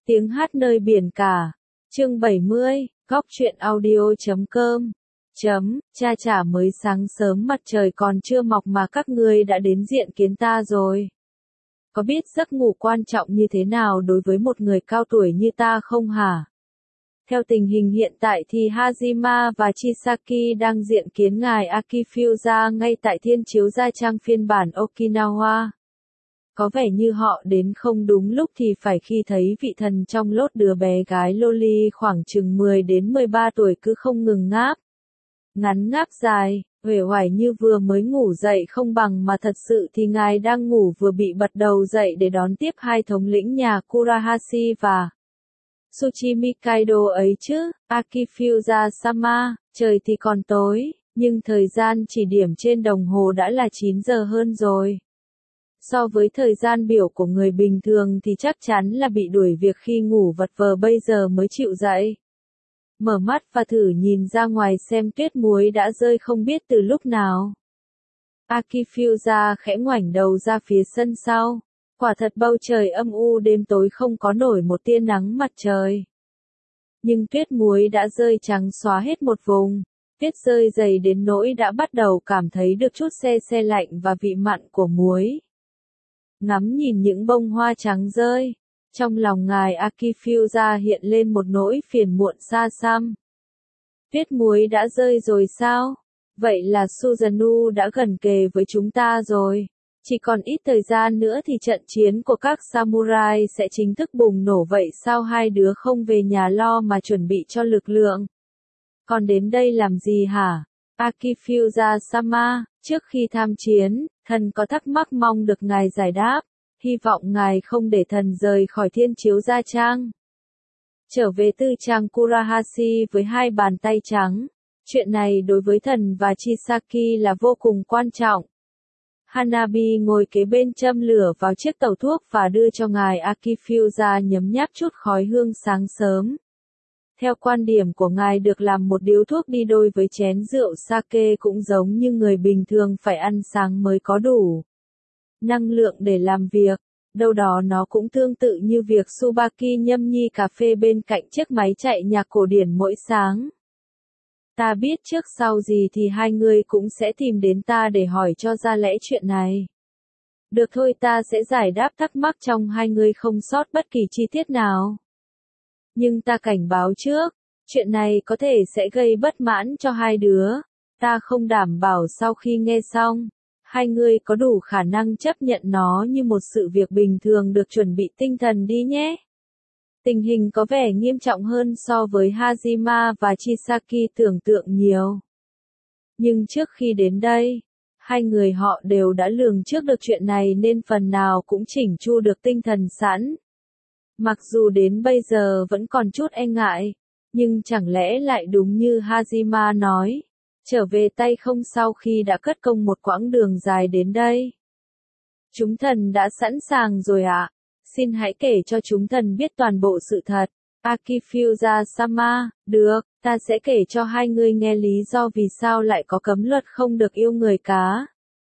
Tiếng hát nơi biển cả. Chương 70, góc truyện audio.com. Cha chả mới sáng sớm mặt trời còn chưa mọc mà các ngươi đã đến diện kiến ta rồi. Có biết giấc ngủ quan trọng như thế nào đối với một người cao tuổi như ta không hả? Theo tình hình hiện tại thì Hajima và Chisaki đang diện kiến ngài Akifyuza ngay tại Thiên Chiếu Gia Trang phiên bản Okinawa. Có vẻ như họ đến không đúng lúc thì phải khi thấy vị thần trong lốt đứa bé gái loli khoảng chừng 10 đến 13 tuổi cứ không ngừng ngáp. Ngắn ngáp dài, uể oải như vừa mới ngủ dậy không bằng mà thật sự thì ngài đang ngủ vừa bị bật đầu dậy để đón tiếp hai thống lĩnh nhà Kurahashi và Tsuchimi Kaido ấy chứ. Akifyuza-sama, trời thì còn tối, nhưng thời gian chỉ điểm trên đồng hồ đã là 9 giờ hơn rồi. So với thời gian biểu của người bình thường thì chắc chắn là bị đuổi việc khi ngủ vật vờ bây giờ mới chịu dậy. Mở mắt và thử nhìn ra ngoài xem tuyết muối đã rơi không biết từ lúc nào. Akifyuza khẽ ngoảnh đầu ra phía sân sau. Quả thật bầu trời âm u đêm tối không có nổi một tia nắng mặt trời. Nhưng tuyết muối đã rơi trắng xóa hết một vùng. Tuyết rơi dày đến nỗi đã bắt đầu cảm thấy được chút se se lạnh và vị mặn của muối. Ngắm nhìn những bông hoa trắng rơi, trong lòng ngài Akifyuza hiện lên một nỗi phiền muộn xa xăm. Tuyết muối đã rơi rồi sao? Vậy là Susanoo đã gần kề với chúng ta rồi. Chỉ còn ít thời gian nữa thì trận chiến của các samurai sẽ chính thức bùng nổ vậy sao hai đứa không về nhà lo mà chuẩn bị cho lực lượng? Còn đến đây làm gì hả? Akifyuza-sama, trước khi tham chiến, thần có thắc mắc mong được ngài giải đáp, hy vọng ngài không để thần rời khỏi Thiên Chiếu Gia Trang. Trở về tư trang Kurahashi với hai bàn tay trắng, chuyện này đối với thần và Chisaki là vô cùng quan trọng. Hanabi ngồi kế bên châm lửa vào chiếc tàu thuốc và đưa cho ngài Akifyuza nhấm nháp chút khói hương sáng sớm. Theo quan điểm của ngài được làm một điếu thuốc đi đôi với chén rượu sake cũng giống như người bình thường phải ăn sáng mới có đủ năng lượng để làm việc. Đâu đó nó cũng tương tự như việc Tsubaki nhâm nhi cà phê bên cạnh chiếc máy chạy nhạc cổ điển mỗi sáng. Ta biết trước sau gì thì hai người cũng sẽ tìm đến ta để hỏi cho ra lẽ chuyện này. Được thôi, ta sẽ giải đáp thắc mắc trong hai người không sót bất kỳ chi tiết nào. Nhưng ta cảnh báo trước, chuyện này có thể sẽ gây bất mãn cho hai đứa. Ta không đảm bảo sau khi nghe xong, hai người có đủ khả năng chấp nhận nó như một sự việc bình thường. Được chuẩn bị tinh thần đi nhé. Tình hình có vẻ nghiêm trọng hơn so với Hajima và Chisaki tưởng tượng nhiều. Nhưng trước khi đến đây, hai người họ đều đã lường trước được chuyện này nên phần nào cũng chỉnh chu được tinh thần sẵn. Mặc dù đến bây giờ vẫn còn chút e ngại, nhưng chẳng lẽ lại đúng như Hajima nói, trở về tay không sau khi đã cất công một quãng đường dài đến đây. Chúng thần đã sẵn sàng rồi ạ. Xin hãy kể cho chúng thần biết toàn bộ sự thật. Akifyuza-sama, được, ta sẽ kể cho hai người nghe lý do vì sao lại có cấm luật không được yêu người cá.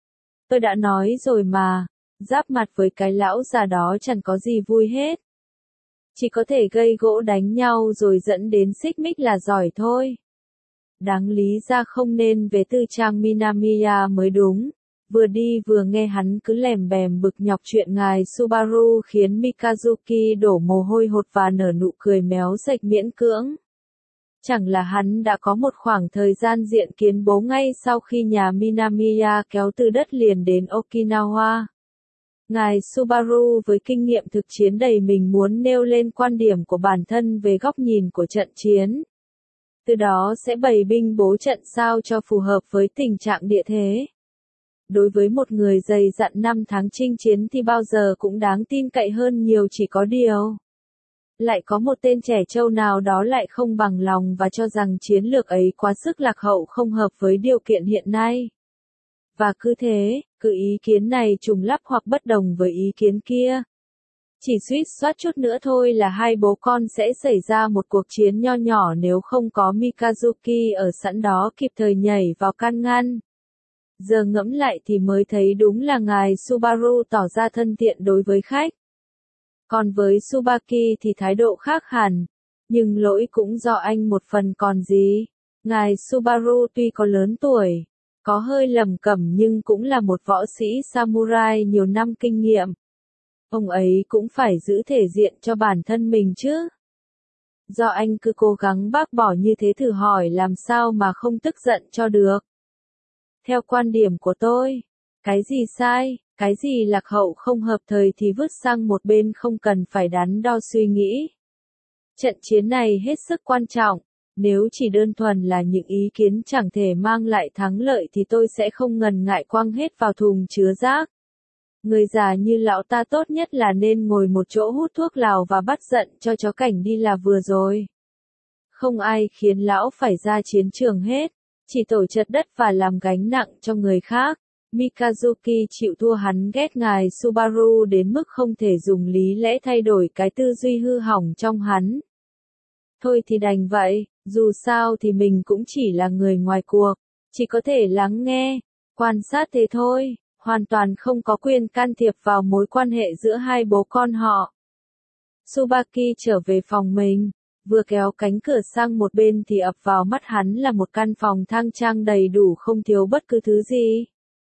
Tôi đã nói rồi mà, giáp mặt với cái lão già đó chẳng có gì vui hết. Chỉ có thể gây gỗ đánh nhau rồi dẫn đến xích mích là giỏi thôi. Đáng lý ra không nên về tư trang Minamiya mới đúng. Vừa đi vừa nghe hắn cứ lèm bèm bực nhọc chuyện ngài Subaru khiến Mikazuki đổ mồ hôi hột và nở nụ cười méo sạch miễn cưỡng. Chẳng là hắn đã có một khoảng thời gian diện kiến bố ngay sau khi nhà Minamiya kéo từ đất liền đến Okinawa. Ngài Subaru với kinh nghiệm thực chiến đầy mình muốn nêu lên quan điểm của bản thân về góc nhìn của trận chiến. Từ đó sẽ bày binh bố trận sao cho phù hợp với tình trạng địa thế. Đối với một người dày dặn 5 tháng chinh chiến thì bao giờ cũng đáng tin cậy hơn nhiều, chỉ có điều. Lại có một tên trẻ trâu nào đó lại không bằng lòng và cho rằng chiến lược ấy quá sức lạc hậu không hợp với điều kiện hiện nay. Và cứ thế, cứ ý kiến này trùng lắp hoặc bất đồng với ý kiến kia. Chỉ suýt soát chút nữa thôi là hai bố con sẽ xảy ra một cuộc chiến nho nhỏ nếu không có Mikazuki ở sẵn đó kịp thời nhảy vào can ngăn. Giờ ngẫm lại thì mới thấy đúng là ngài Subaru tỏ ra thân thiện đối với khách. Còn với Tsubaki thì thái độ khác hẳn, nhưng lỗi cũng do anh một phần còn gì. Ngài Subaru tuy có lớn tuổi, có hơi lầm cẩm nhưng cũng là một võ sĩ samurai nhiều năm kinh nghiệm. Ông ấy cũng phải giữ thể diện cho bản thân mình chứ. Do anh cứ cố gắng bác bỏ như thế thử hỏi làm sao mà không tức giận cho được. Theo quan điểm của tôi, cái gì sai, cái gì lạc hậu không hợp thời thì vứt sang một bên không cần phải đắn đo suy nghĩ. Trận chiến này hết sức quan trọng, nếu chỉ đơn thuần là những ý kiến chẳng thể mang lại thắng lợi thì tôi sẽ không ngần ngại quăng hết vào thùng chứa rác. Người già như lão ta tốt nhất là nên ngồi một chỗ hút thuốc lào và bắt giận cho chó cảnh đi là vừa rồi. Không ai khiến lão phải ra chiến trường hết, chỉ tổ chật đất và làm gánh nặng cho người khác. Mikazuki chịu thua hắn ghét ngài Subaru đến mức không thể dùng lý lẽ thay đổi cái tư duy hư hỏng trong hắn. Thôi thì đành vậy, dù sao thì mình cũng chỉ là người ngoài cuộc, chỉ có thể lắng nghe, quan sát thế thôi, hoàn toàn không có quyền can thiệp vào mối quan hệ giữa hai bố con họ. Tsubaki trở về phòng mình, vừa kéo cánh cửa sang một bên thì ập vào mắt hắn là một căn phòng thang trang đầy đủ không thiếu bất cứ thứ gì.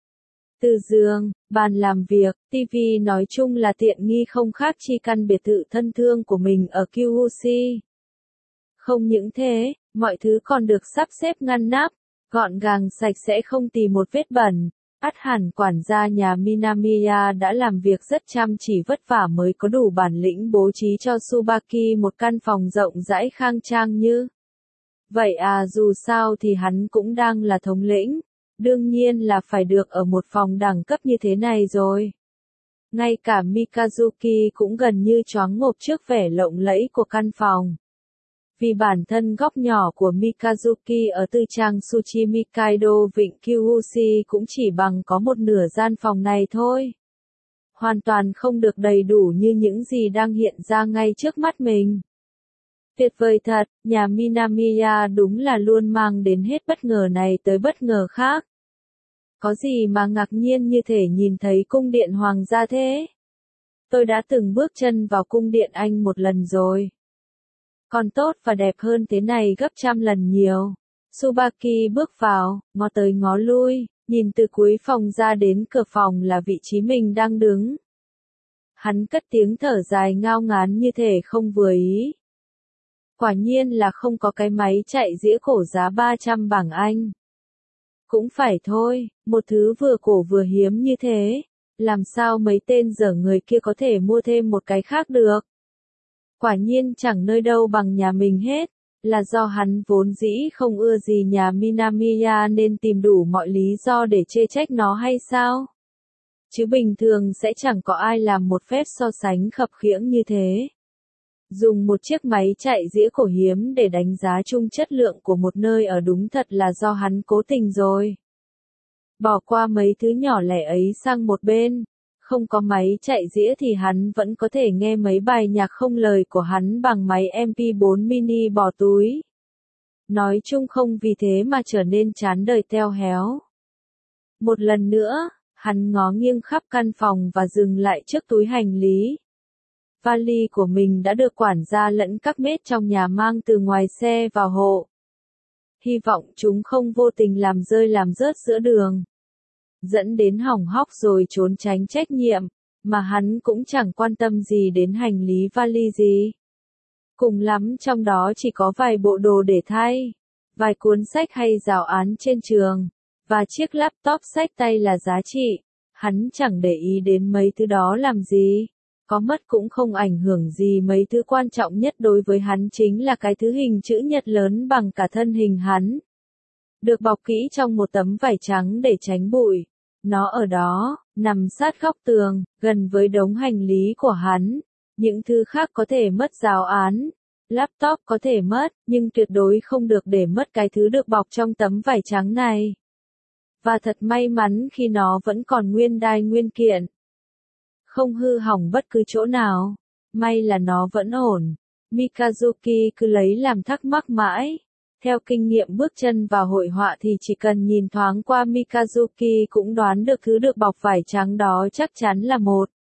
Từ giường, bàn làm việc, tivi nói chung là tiện nghi không khác chi căn biệt thự thân thương của mình ở Kyushu. Không những thế, mọi thứ còn được sắp xếp ngăn nắp, gọn gàng sạch sẽ không tì một vết bẩn. Ắt hẳn quản gia nhà Minamiya đã làm việc rất chăm chỉ vất vả mới có đủ bản lĩnh bố trí cho Tsubaki một căn phòng rộng rãi khang trang như. Vậy à, dù sao thì hắn cũng đang là thống lĩnh, đương nhiên là phải được ở một phòng đẳng cấp như thế này rồi. Ngay cả Mikazuki cũng gần như choáng ngộp trước vẻ lộng lẫy của căn phòng. Vì bản thân góc nhỏ của Mikazuki ở tư trang Tsuchimikaido vịnh Kyushu cũng chỉ bằng có một nửa gian phòng này thôi. Hoàn toàn không được đầy đủ như những gì đang hiện ra ngay trước mắt mình. Tuyệt vời thật, nhà Minamiya đúng là luôn mang đến hết bất ngờ này tới bất ngờ khác. Có gì mà ngạc nhiên như thể nhìn thấy cung điện hoàng gia thế? Tôi đã từng bước chân vào cung điện Anh một lần rồi. Còn tốt và đẹp hơn thế này gấp trăm lần nhiều. Tsubaki bước vào, ngó tới ngó lui, nhìn từ cuối phòng ra đến cửa phòng là vị trí mình đang đứng. Hắn cất tiếng thở dài ngao ngán như thể không vừa ý. Quả nhiên là không có cái máy chạy dĩa cổ giá 300 bảng Anh. Cũng phải thôi, một thứ vừa cổ vừa hiếm như thế, làm sao mấy tên dở người kia có thể mua thêm một cái khác được. Quả nhiên chẳng nơi đâu bằng nhà mình hết, là do hắn vốn dĩ không ưa gì nhà Minamiya nên tìm đủ mọi lý do để chê trách nó hay sao? Chứ bình thường sẽ chẳng có ai làm một phép so sánh khập khiễng như thế. Dùng một chiếc máy chạy dĩa cổ hiếm để đánh giá chung chất lượng của một nơi ở đúng thật là do hắn cố tình rồi. Bỏ qua mấy thứ nhỏ lẻ ấy sang một bên. Không có máy chạy dĩa thì hắn vẫn có thể nghe mấy bài nhạc không lời của hắn bằng máy MP4 mini bỏ túi. Nói chung không vì thế mà trở nên chán đời teo héo. Một lần nữa, hắn ngó nghiêng khắp căn phòng và dừng lại trước túi hành lý. Vali của mình đã được quản gia lẫn các mết trong nhà mang từ ngoài xe vào hộ. Hy vọng chúng không vô tình làm rơi làm rớt giữa đường. Dẫn đến hỏng hóc rồi trốn tránh trách nhiệm, mà hắn cũng chẳng quan tâm gì đến hành lý vali gì. Cùng lắm trong đó chỉ có vài bộ đồ để thay, vài cuốn sách hay giáo án trên trường, và chiếc laptop xách tay là giá trị. Hắn chẳng để ý đến mấy thứ đó làm gì. Có mất cũng không ảnh hưởng gì, mấy thứ quan trọng nhất đối với hắn chính là cái thứ hình chữ nhật lớn bằng cả thân hình hắn. Được bọc kỹ trong một tấm vải trắng để tránh bụi. Nó ở đó, nằm sát góc tường, gần với đống hành lý của hắn. Những thứ khác có thể mất giáo án. Laptop có thể mất, nhưng tuyệt đối không được để mất cái thứ được bọc trong tấm vải trắng này. Và thật may mắn khi nó vẫn còn nguyên đai nguyên kiện. Không hư hỏng bất cứ chỗ nào. May là nó vẫn ổn. Mikazuki cứ lấy làm thắc mắc mãi. Theo kinh nghiệm bước chân vào hội họa thì chỉ cần nhìn thoáng qua Mikazuki cũng đoán được thứ được bọc vải trắng đó chắc chắn là một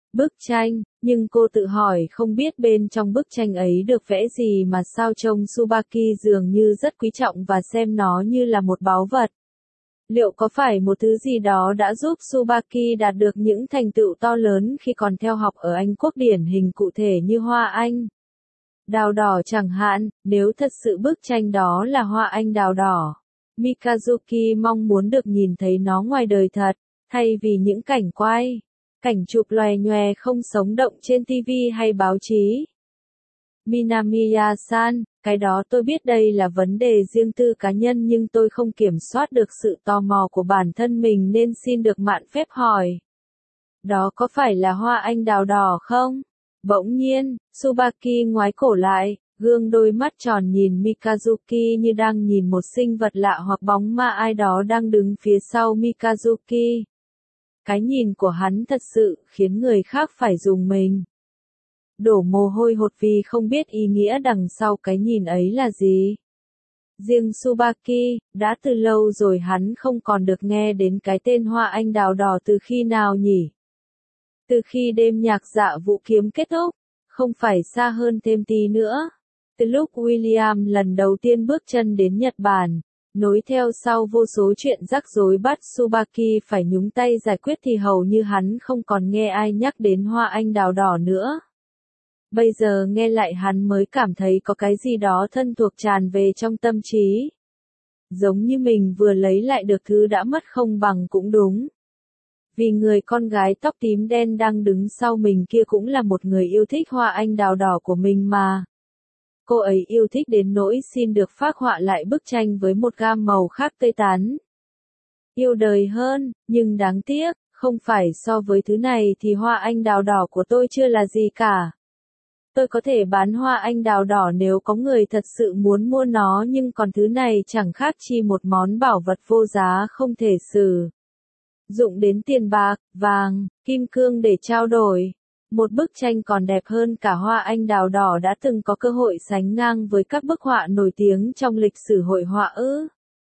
bức tranh, nhưng cô tự hỏi không biết bên trong bức tranh ấy được vẽ gì mà sao trông Tsubaki dường như rất quý trọng và xem nó như là một báu vật. Liệu có phải một thứ gì đó đã giúp Tsubaki đạt được những thành tựu to lớn khi còn theo học ở Anh Quốc, điển hình cụ thể như hoa anh đào đỏ chẳng hạn, nếu thật sự bức tranh đó là hoa anh đào đỏ, Mikazuki mong muốn được nhìn thấy nó ngoài đời thật, thay vì những cảnh quay, cảnh chụp loè nhoè không sống động trên TV hay báo chí. Minamiya-san, cái đó tôi biết đây là vấn đề riêng tư cá nhân nhưng tôi không kiểm soát được sự tò mò của bản thân mình nên xin được mạn phép hỏi. Đó có phải là hoa anh đào đỏ không? Bỗng nhiên, Tsubaki ngoái cổ lại, gương đôi mắt tròn nhìn Mikazuki như đang nhìn một sinh vật lạ hoặc bóng ma ai đó đang đứng phía sau Mikazuki. Cái nhìn của hắn thật sự khiến người khác phải rùng mình. Đổ mồ hôi hột vì không biết ý nghĩa đằng sau cái nhìn ấy là gì. Riêng Tsubaki, đã từ lâu rồi hắn không còn được nghe đến cái tên hoa anh đào đỏ từ khi nào nhỉ? Từ khi đêm nhạc Dạ Vũ Kiếm kết thúc, không phải xa hơn thêm tí nữa. Từ lúc William lần đầu tiên bước chân đến Nhật Bản, nối theo sau vô số chuyện rắc rối bắt Tsubaki phải nhúng tay giải quyết thì hầu như hắn không còn nghe ai nhắc đến hoa anh đào đỏ nữa. Bây giờ nghe lại hắn mới cảm thấy có cái gì đó thân thuộc tràn về trong tâm trí. Giống như mình vừa lấy lại được thứ đã mất không bằng cũng đúng. Vì người con gái tóc tím đen đang đứng sau mình kia cũng là một người yêu thích hoa anh đào đỏ của mình mà. Cô ấy yêu thích đến nỗi xin được phác họa lại bức tranh với một gam màu khác tươi tắn. Yêu đời hơn, nhưng đáng tiếc, không phải so với thứ này thì hoa anh đào đỏ của tôi chưa là gì cả. Tôi có thể bán hoa anh đào đỏ nếu có người thật sự muốn mua nó nhưng còn thứ này chẳng khác chi một món bảo vật vô giá không thể sử dụng đến tiền bạc, vàng, kim cương để trao đổi. Một bức tranh còn đẹp hơn cả hoa anh đào đỏ đã từng có cơ hội sánh ngang với các bức họa nổi tiếng trong lịch sử hội họa ư.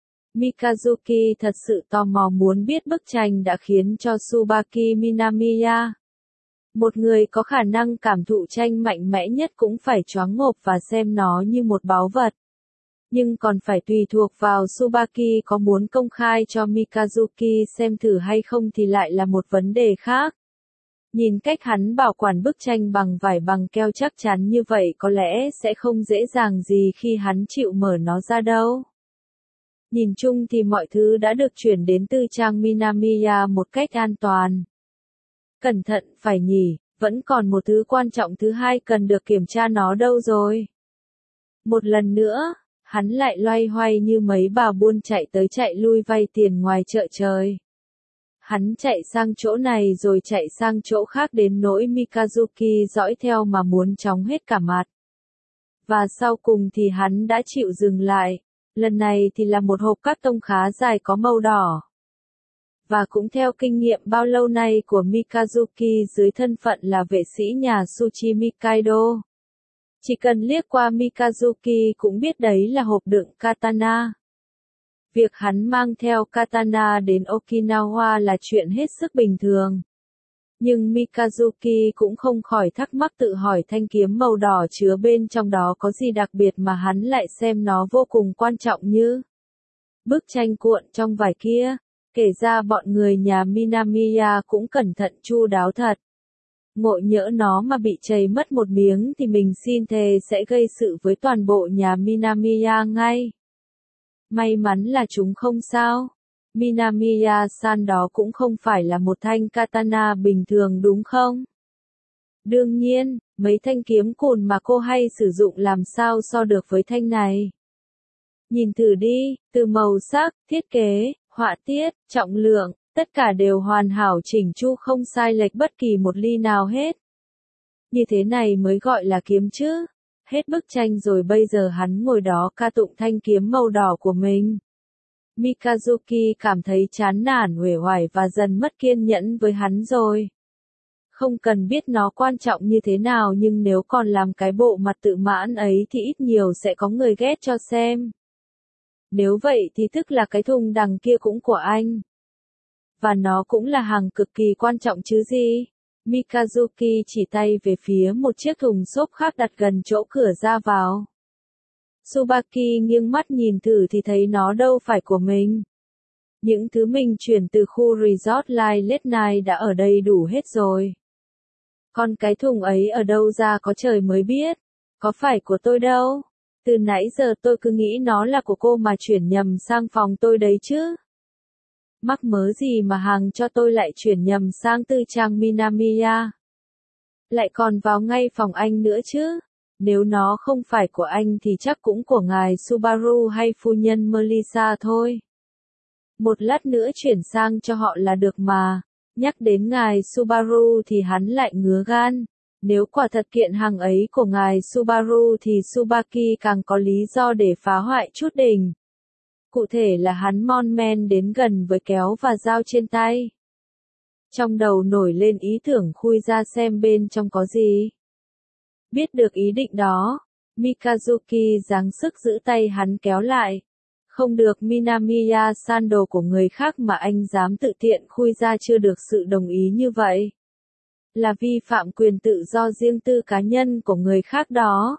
Mikazuki thật sự tò mò muốn biết bức tranh đã khiến cho Tsubaki Minamiya, một người có khả năng cảm thụ tranh mạnh mẽ nhất cũng phải choáng ngộp và xem nó như một báu vật. Nhưng còn phải tùy thuộc vào Tsubaki có muốn công khai cho Mikazuki xem thử hay không thì lại là một vấn đề khác. Nhìn cách hắn bảo quản bức tranh bằng vải bằng keo chắc chắn như vậy có lẽ sẽ không dễ dàng gì khi hắn chịu mở nó ra đâu. Nhìn chung thì mọi thứ đã được chuyển đến tư trang Minamiya một cách an toàn. Cẩn thận phải nhỉ, vẫn còn một thứ quan trọng thứ hai cần được kiểm tra nó đâu rồi. Một lần nữa, hắn lại loay hoay như mấy bà buôn chạy tới chạy lui vay tiền ngoài chợ trời. Hắn chạy sang chỗ này rồi chạy sang chỗ khác đến nỗi Mikazuki dõi theo mà muốn chóng hết cả mặt. Và sau cùng thì hắn đã chịu dừng lại, lần này thì là một hộp cát tông khá dài có màu đỏ. Và cũng theo kinh nghiệm bao lâu nay của Mikazuki dưới thân phận là vệ sĩ nhà Tsuchi Mikaido. Chỉ cần liếc qua Mikazuki cũng biết đấy là hộp đựng katana. Việc hắn mang theo katana đến Okinawa là chuyện hết sức bình thường. Nhưng Mikazuki cũng không khỏi thắc mắc tự hỏi thanh kiếm màu đỏ chứa bên trong đó có gì đặc biệt mà hắn lại xem nó vô cùng quan trọng như bức tranh cuộn trong vải kia. Kể ra bọn người nhà Minamiya cũng cẩn thận chu đáo thật. Ngộ nhỡ nó mà bị chảy mất một miếng thì mình xin thề sẽ gây sự với toàn bộ nhà Minamiya ngay. May mắn là chúng không sao. Minamiya-san đó cũng không phải là một thanh katana bình thường đúng không? Đương nhiên, mấy thanh kiếm cùn mà cô hay sử dụng làm sao so được với thanh này. Nhìn thử đi, từ màu sắc, thiết kế, họa tiết, trọng lượng, tất cả đều hoàn hảo chỉnh chu không sai lệch bất kỳ một ly nào hết. Như thế này mới gọi là kiếm chứ. Hết bức tranh rồi bây giờ hắn ngồi đó ca tụng thanh kiếm màu đỏ của mình. Mikazuki cảm thấy chán nản uể oải và dần mất kiên nhẫn với hắn rồi. Không cần biết nó quan trọng như thế nào nhưng nếu còn làm cái bộ mặt tự mãn ấy thì ít nhiều sẽ có người ghét cho xem. Nếu vậy thì tức là cái thùng đằng kia cũng của anh. Và nó cũng là hàng cực kỳ quan trọng chứ gì. Mikazuki chỉ tay về phía một chiếc thùng xốp khác đặt gần chỗ cửa ra vào. Tsubaki nghiêng mắt nhìn thử thì thấy nó đâu phải của mình. Những thứ mình chuyển từ khu resort Late Night đã ở đây đủ hết rồi. Còn cái thùng ấy ở đâu ra có trời mới biết. Có phải của tôi đâu. Từ nãy giờ tôi cứ nghĩ nó là của cô mà chuyển nhầm sang phòng tôi đấy chứ. Mắc mớ gì mà hàng cho tôi lại chuyển nhầm sang tư trang Minamiya. Lại còn vào ngay phòng anh nữa chứ. Nếu nó không phải của anh thì chắc cũng của ngài Subaru hay phu nhân Melissa thôi. Một lát nữa chuyển sang cho họ là được mà. Nhắc đến ngài Subaru thì hắn lại ngứa gan. Nếu quả thật kiện hàng ấy của ngài Subaru thì Tsubaki càng có lý do để phá hoại chút đỉnh. Cụ thể là hắn mon men đến gần với kéo và dao trên tay. Trong đầu nổi lên ý tưởng khui ra xem bên trong có gì. Biết được ý định đó, Mikazuki giáng sức giữ tay hắn kéo lại. Không được Minamiya-san, đồ của người khác mà anh dám tự tiện khui ra chưa được sự đồng ý như vậy. Là vi phạm quyền tự do riêng tư cá nhân của người khác đó.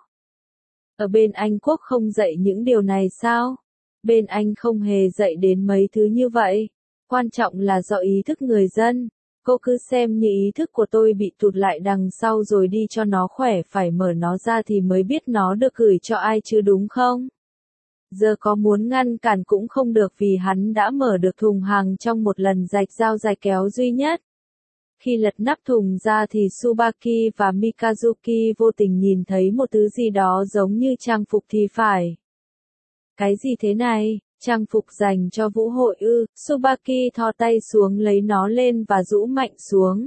Ở bên Anh Quốc không dạy những điều này sao? Bên Anh không hề dạy đến mấy thứ như vậy. Quan trọng là do ý thức người dân. Cô cứ xem như ý thức của tôi bị tụt lại đằng sau rồi đi cho nó khỏe, phải mở nó ra thì mới biết nó được gửi cho ai chứ, đúng không? Giờ có muốn ngăn cản cũng không được vì hắn đã mở được thùng hàng trong một lần rạch dao rạch kéo duy nhất. Khi lật nắp thùng ra thì Tsubaki và Mikazuki vô tình nhìn thấy một thứ gì đó giống như trang phục thì phải. Cái gì thế này? Trang phục dành cho vũ hội ư? Tsubaki thò tay xuống lấy nó lên và rũ mạnh xuống.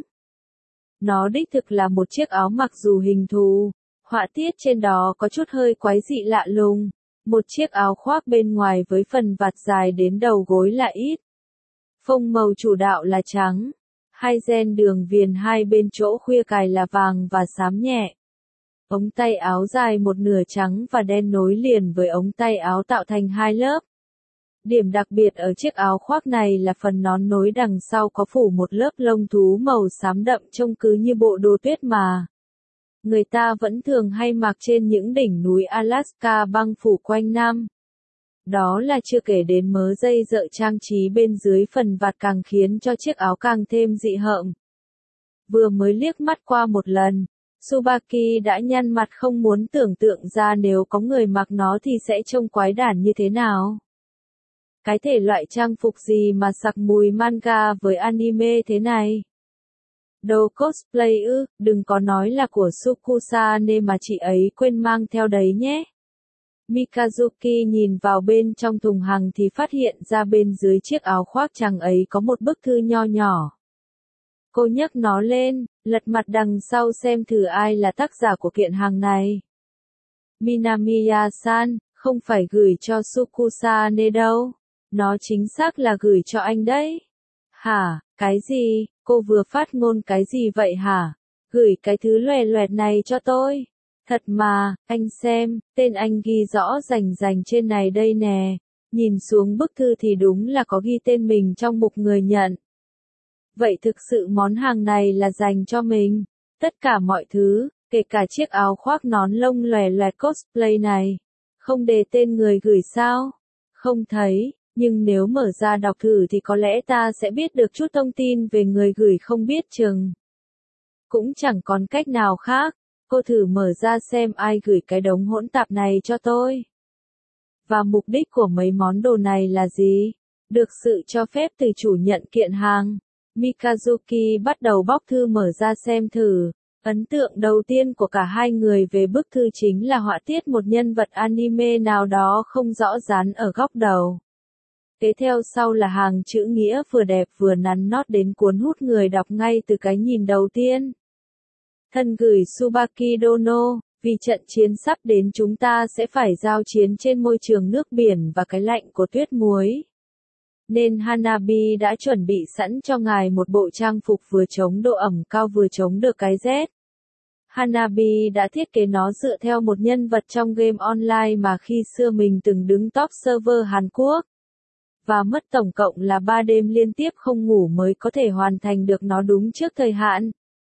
Nó đích thực là một chiếc áo mặc dù hình thù. Họa tiết trên đó có chút hơi quái dị lạ lùng. Một chiếc áo khoác bên ngoài với phần vạt dài đến đầu gối là ít. Phông màu chủ đạo là trắng. Hai ren đường viền hai bên chỗ khuya cài là vàng và xám nhẹ. Ống tay áo dài một nửa trắng và đen nối liền với ống tay áo tạo thành hai lớp. Điểm đặc biệt ở chiếc áo khoác này là phần nón nối đằng sau có phủ một lớp lông thú màu xám đậm, trông cứ như bộ đồ tuyết mà người ta vẫn thường hay mặc trên những đỉnh núi Alaska băng phủ quanh năm. Đó là chưa kể đến mớ dây dợ trang trí bên dưới phần vạt càng khiến cho chiếc áo càng thêm dị hợm. Vừa mới liếc mắt qua một lần, Tsubaki đã nhăn mặt không muốn tưởng tượng ra nếu có người mặc nó thì sẽ trông quái đản như thế nào. Cái thể loại trang phục gì mà sặc mùi manga với anime thế này? Đồ cosplay ư? Đừng có nói là của Sukusane mà chị ấy quên mang theo đấy nhé. Mikazuki nhìn vào bên trong thùng hàng thì phát hiện ra bên dưới chiếc áo khoác chàng ấy có một bức thư nho nhỏ. Cô nhấc nó lên, lật mặt đằng sau xem thử ai là tác giả của kiện hàng này. Minamiya-san, không phải gửi cho Sukusane đâu. Nó chính xác là gửi cho anh đấy. Hả, cái gì? Cô vừa phát ngôn cái gì vậy hả? Gửi cái thứ loè loẹt này cho tôi. Thật mà, anh xem, tên anh ghi rõ rành rành trên này đây nè. Nhìn xuống bức thư thì đúng là có ghi tên mình trong mục người nhận. Vậy thực sự món hàng này là dành cho mình. Tất cả mọi thứ, kể cả chiếc áo khoác nón lông loè loẹt cosplay này. Không đề tên người gửi sao? Không thấy, nhưng nếu mở ra đọc thử thì có lẽ ta sẽ biết được chút thông tin về người gửi không biết chừng. Cũng chẳng còn cách nào khác. Cô thử mở ra xem ai gửi cái đống hỗn tạp này cho tôi. Và mục đích của mấy món đồ này là gì? Được sự cho phép từ chủ nhận kiện hàng. Mikazuki bắt đầu bóc thư mở ra xem thử. Ấn tượng đầu tiên của cả hai người về bức thư chính là họa tiết một nhân vật anime nào đó không rõ dán ở góc đầu. Kế theo sau là hàng chữ nghĩa vừa đẹp vừa nắn nót đến cuốn hút người đọc ngay từ cái nhìn đầu tiên. Thân gửi Tsubaki Dono, vì trận chiến sắp đến chúng ta sẽ phải giao chiến trên môi trường nước biển và cái lạnh của tuyết muối. Nên Hanabi đã chuẩn bị sẵn cho ngài một bộ trang phục vừa chống độ ẩm cao vừa chống được cái rét. Hanabi đã thiết kế nó dựa theo một nhân vật trong game online mà khi xưa mình từng đứng top server Hàn Quốc. Và mất tổng cộng là 3 đêm liên tiếp không ngủ mới có thể hoàn thành được nó đúng trước thời hạn.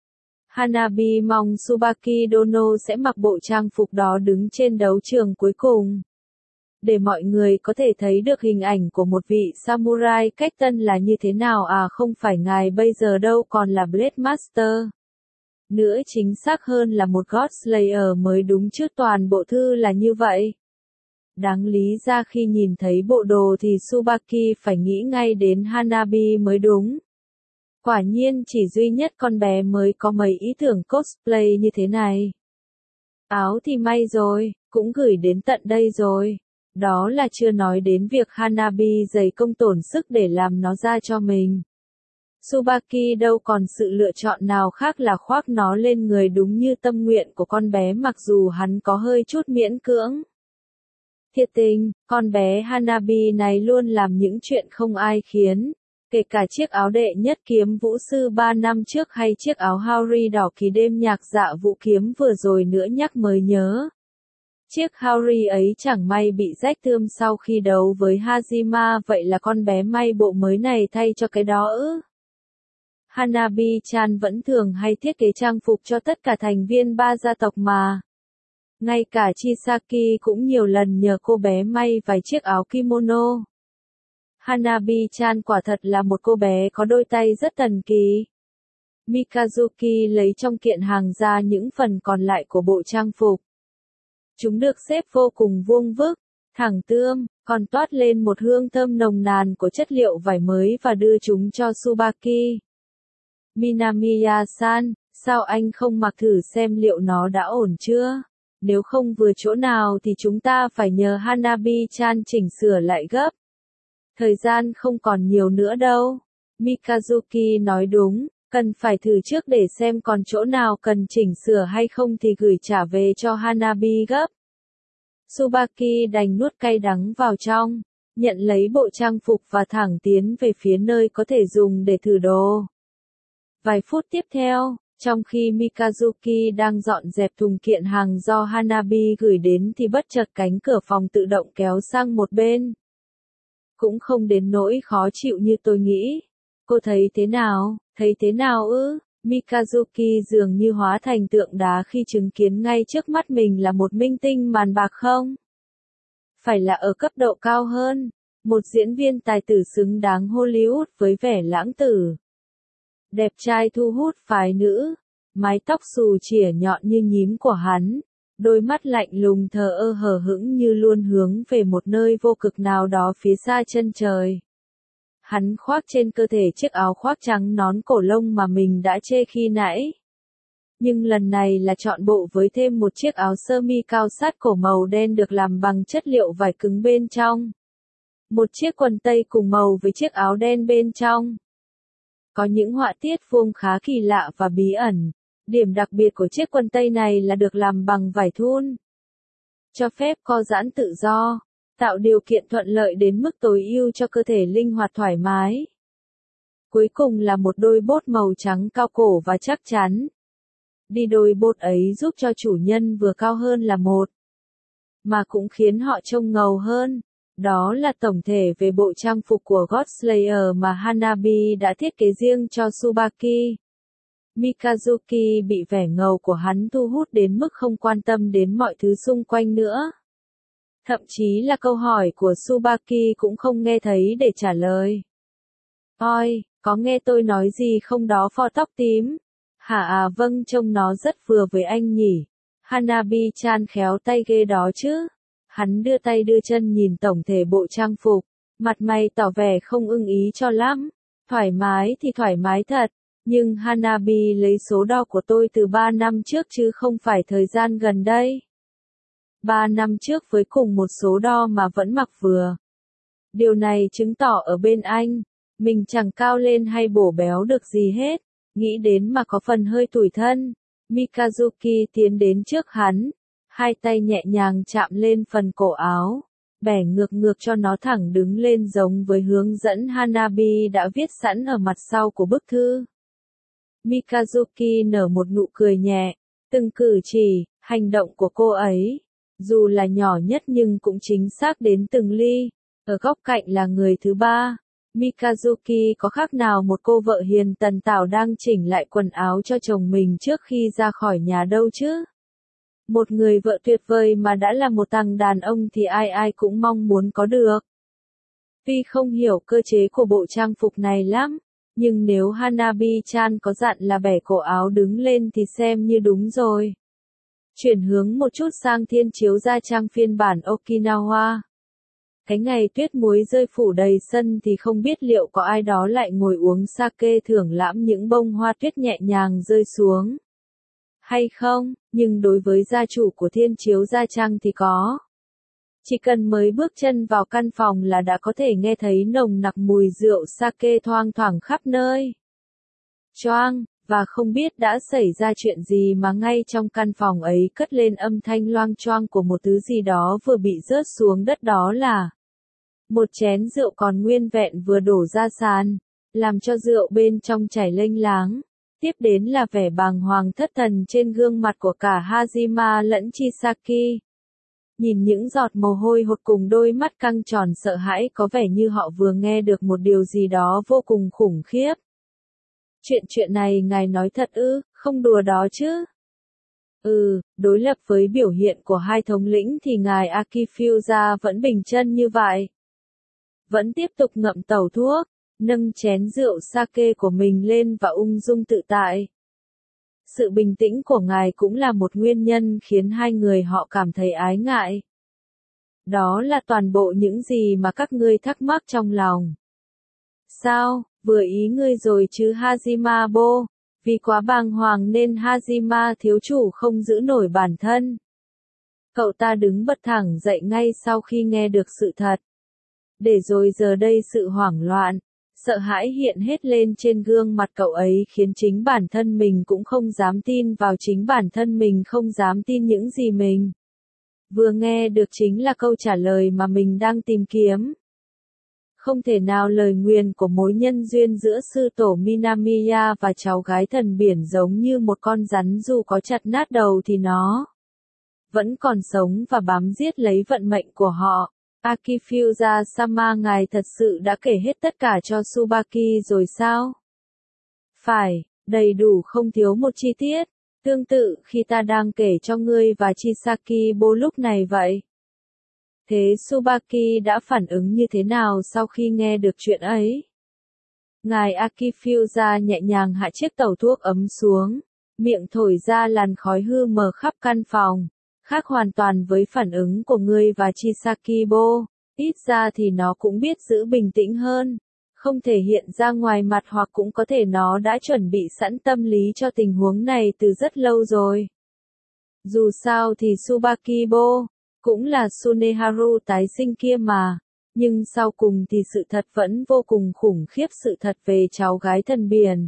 Hanabi mong Tsubaki Dono sẽ mặc bộ trang phục đó đứng trên đấu trường cuối cùng. Để mọi người có thể thấy được hình ảnh của một vị samurai cách tân là như thế nào không phải ngài bây giờ đâu còn là Blade Master. Nữa chính xác hơn là một God Slayer mới đúng chứ toàn bộ thư là như vậy. Đáng lý ra khi nhìn thấy bộ đồ thì Tsubaki phải nghĩ ngay đến Hanabi mới đúng. Quả nhiên chỉ duy nhất con bé mới có mấy ý tưởng cosplay như thế này. Áo thì may rồi, cũng gửi đến tận đây rồi. Đó là chưa nói đến việc Hanabi dày công tổn sức để làm nó ra cho mình. Tsubaki đâu còn sự lựa chọn nào khác là khoác nó lên người đúng như tâm nguyện của con bé mặc dù hắn có hơi chút miễn cưỡng. Thiệt tình, con bé Hanabi này luôn làm những chuyện không ai khiến. Kể cả chiếc áo đệ nhất kiếm vũ sư 3 năm trước hay chiếc áo Haori đỏ kỳ đêm nhạc dạ vũ kiếm vừa rồi nữa nhắc mới nhớ. Chiếc Haori ấy chẳng may bị rách tươm sau khi đấu với Hajima vậy là con bé may bộ mới này thay cho cái đó ư. Hanabi-chan vẫn thường hay thiết kế trang phục cho tất cả thành viên ba gia tộc mà. Ngay cả Chisaki cũng nhiều lần nhờ cô bé may vài chiếc áo kimono. Hanabi-chan quả thật là một cô bé có đôi tay rất thần kỳ. Mikazuki lấy trong kiện hàng ra những phần còn lại của bộ trang phục. Chúng được xếp vô cùng vuông vức, thẳng tươm, còn toát lên một hương thơm nồng nàn của chất liệu vải mới và đưa chúng cho Tsubaki. Minamiya-san, sao anh không mặc thử xem liệu nó đã ổn chưa? Nếu không vừa chỗ nào thì chúng ta phải nhờ Hanabi-chan chỉnh sửa lại gấp. Thời gian không còn nhiều nữa đâu. Mikazuki nói đúng, cần phải thử trước để xem còn chỗ nào cần chỉnh sửa hay không thì gửi trả về cho Hanabi gấp. Tsubaki đành nuốt cay đắng vào trong, nhận lấy bộ trang phục và thẳng tiến về phía nơi có thể dùng để thử đồ. Vài phút tiếp theo, trong khi Mikazuki đang dọn dẹp thùng kiện hàng do Hanabi gửi đến thì bất chợt cánh cửa phòng tự động kéo sang một bên. Cũng không đến nỗi khó chịu như tôi nghĩ. Cô thấy thế nào ư? Mikazuki dường như hóa thành tượng đá khi chứng kiến ngay trước mắt mình là một minh tinh màn bạc không? Phải là ở cấp độ cao hơn, một diễn viên tài tử xứng đáng Hollywood với vẻ lãng tử. Đẹp trai thu hút phái nữ, mái tóc xù chỉa nhọn như nhím của hắn, đôi mắt lạnh lùng thờ ơ hờ hững như luôn hướng về một nơi vô cực nào đó phía xa chân trời. Hắn khoác trên cơ thể chiếc áo khoác trắng nón cổ lông mà mình đã chê khi nãy. Nhưng lần này là chọn bộ với thêm một chiếc áo sơ mi cao sát cổ màu đen được làm bằng chất liệu vải cứng bên trong. Một chiếc quần tây cùng màu với chiếc áo đen bên trong. Có những họa tiết vuông khá kỳ lạ và bí ẩn. Điểm đặc biệt của chiếc quần tây này là được làm bằng vải thun. Cho phép co giãn tự do, tạo điều kiện thuận lợi đến mức tối ưu cho cơ thể linh hoạt thoải mái. Cuối cùng là một đôi bốt màu trắng cao cổ và chắc chắn. Đi đôi bốt ấy giúp cho chủ nhân vừa cao hơn là một, mà cũng khiến họ trông ngầu hơn. Đó là tổng thể về bộ trang phục của God Slayer mà Hanabi đã thiết kế riêng cho Tsubaki. Mikazuki bị vẻ ngầu của hắn thu hút đến mức không quan tâm đến mọi thứ xung quanh nữa. Thậm chí là câu hỏi của Tsubaki cũng không nghe thấy để trả lời. Ôi, có nghe tôi nói gì không đó pho tóc tím? Hả vâng trông nó rất vừa với anh nhỉ. Hanabi-chan khéo tay ghê đó chứ. Hắn đưa tay đưa chân nhìn tổng thể bộ trang phục, mặt mày tỏ vẻ không ưng ý cho lắm. Thoải mái thì thoải mái thật, nhưng Hanabi lấy số đo của tôi từ 3 năm trước chứ không phải thời gian gần đây. 3 năm trước với cùng một số đo mà vẫn mặc vừa. Điều này chứng tỏ ở bên anh, mình chẳng cao lên hay bổ béo được gì hết, nghĩ đến mà có phần hơi tủi thân. Mikazuki tiến đến trước hắn, hai tay nhẹ nhàng chạm lên phần cổ áo, bẻ ngược cho nó thẳng đứng lên giống với hướng dẫn Hanabi đã viết sẵn ở mặt sau của bức thư. Mikazuki nở một nụ cười nhẹ, từng cử chỉ, hành động của cô ấy, dù là nhỏ nhất nhưng cũng chính xác đến từng ly, ở góc cạnh là người thứ ba, Mikazuki có khác nào một cô vợ hiền tần tảo đang chỉnh lại quần áo cho chồng mình trước khi ra khỏi nhà đâu chứ. Một người vợ tuyệt vời mà đã là một thằng đàn ông thì ai ai cũng mong muốn có được. Tuy không hiểu cơ chế của bộ trang phục này lắm, nhưng nếu Hanabi-chan có dặn là bẻ cổ áo đứng lên thì xem như đúng rồi. Chuyển hướng một chút sang thiên chiếu gia trang phiên bản Okinawa. Cái ngày tuyết muối rơi phủ đầy sân thì không biết liệu có ai đó lại ngồi uống sake thưởng lãm những bông hoa tuyết nhẹ nhàng rơi xuống. Hay không, nhưng đối với gia chủ của thiên chiếu gia trang thì có. Chỉ cần mới bước chân vào căn phòng là đã có thể nghe thấy nồng nặc mùi rượu sake thoang thoảng khắp nơi. Choang, và không biết đã xảy ra chuyện gì mà ngay trong căn phòng ấy cất lên âm thanh loang choang của một thứ gì đó vừa bị rớt xuống đất, đó là một chén rượu còn nguyên vẹn vừa đổ ra sàn, làm cho rượu bên trong chảy lênh láng. Tiếp đến là vẻ bàng hoàng thất thần trên gương mặt của cả Hajima lẫn Chisaki. Nhìn những giọt mồ hôi hột cùng đôi mắt căng tròn sợ hãi có vẻ như họ vừa nghe được một điều gì đó vô cùng khủng khiếp. Chuyện này ngài nói thật ư, không đùa đó chứ. Đối lập với biểu hiện của hai thống lĩnh thì ngài Akifusa vẫn bình chân như vậy. Vẫn tiếp tục ngậm tẩu thuốc, nâng chén rượu sake của mình lên và ung dung tự tại. Sự bình tĩnh của ngài cũng là một nguyên nhân khiến hai người họ cảm thấy ái ngại. Đó là toàn bộ những gì mà các ngươi thắc mắc trong lòng. Sao, vừa ý ngươi rồi chứ Hajima Bo, vì quá bàng hoàng nên Hajima thiếu chủ không giữ nổi bản thân. Cậu ta đứng bật thẳng dậy ngay sau khi nghe được sự thật. Để rồi giờ đây sự hoảng loạn, sợ hãi hiện hết lên trên gương mặt cậu ấy khiến chính bản thân mình cũng không dám tin vào chính bản thân mình, không dám tin những gì mình vừa nghe được chính là câu trả lời mà mình đang tìm kiếm. Không thể nào lời nguyền của mối nhân duyên giữa sư tổ Minamiya và cháu gái thần biển giống như một con rắn dù có chặt nát đầu thì nó vẫn còn sống và bám giết lấy vận mệnh của họ. Akifusa-sama, ngài thật sự đã kể hết tất cả cho Tsubaki rồi sao? Phải, đầy đủ không thiếu một chi tiết. Tương tự khi ta đang kể cho ngươi và Chisaki Bo lúc này vậy. Thế Tsubaki đã phản ứng như thế nào sau khi nghe được chuyện ấy? Ngài Akifusa nhẹ nhàng hạ chiếc tẩu thuốc ấm xuống, miệng thổi ra làn khói hư mờ khắp căn phòng. Khác hoàn toàn với phản ứng của ngươi và Chisaki Bo, ít ra thì nó cũng biết giữ bình tĩnh hơn. Không thể hiện ra ngoài mặt hoặc cũng có thể nó đã chuẩn bị sẵn tâm lý cho tình huống này từ rất lâu rồi. Dù sao thì Tsubaki Bo cũng là Tsuneharu tái sinh kia mà, nhưng sau cùng thì sự thật vẫn vô cùng khủng khiếp, sự thật về cháu gái thần biển.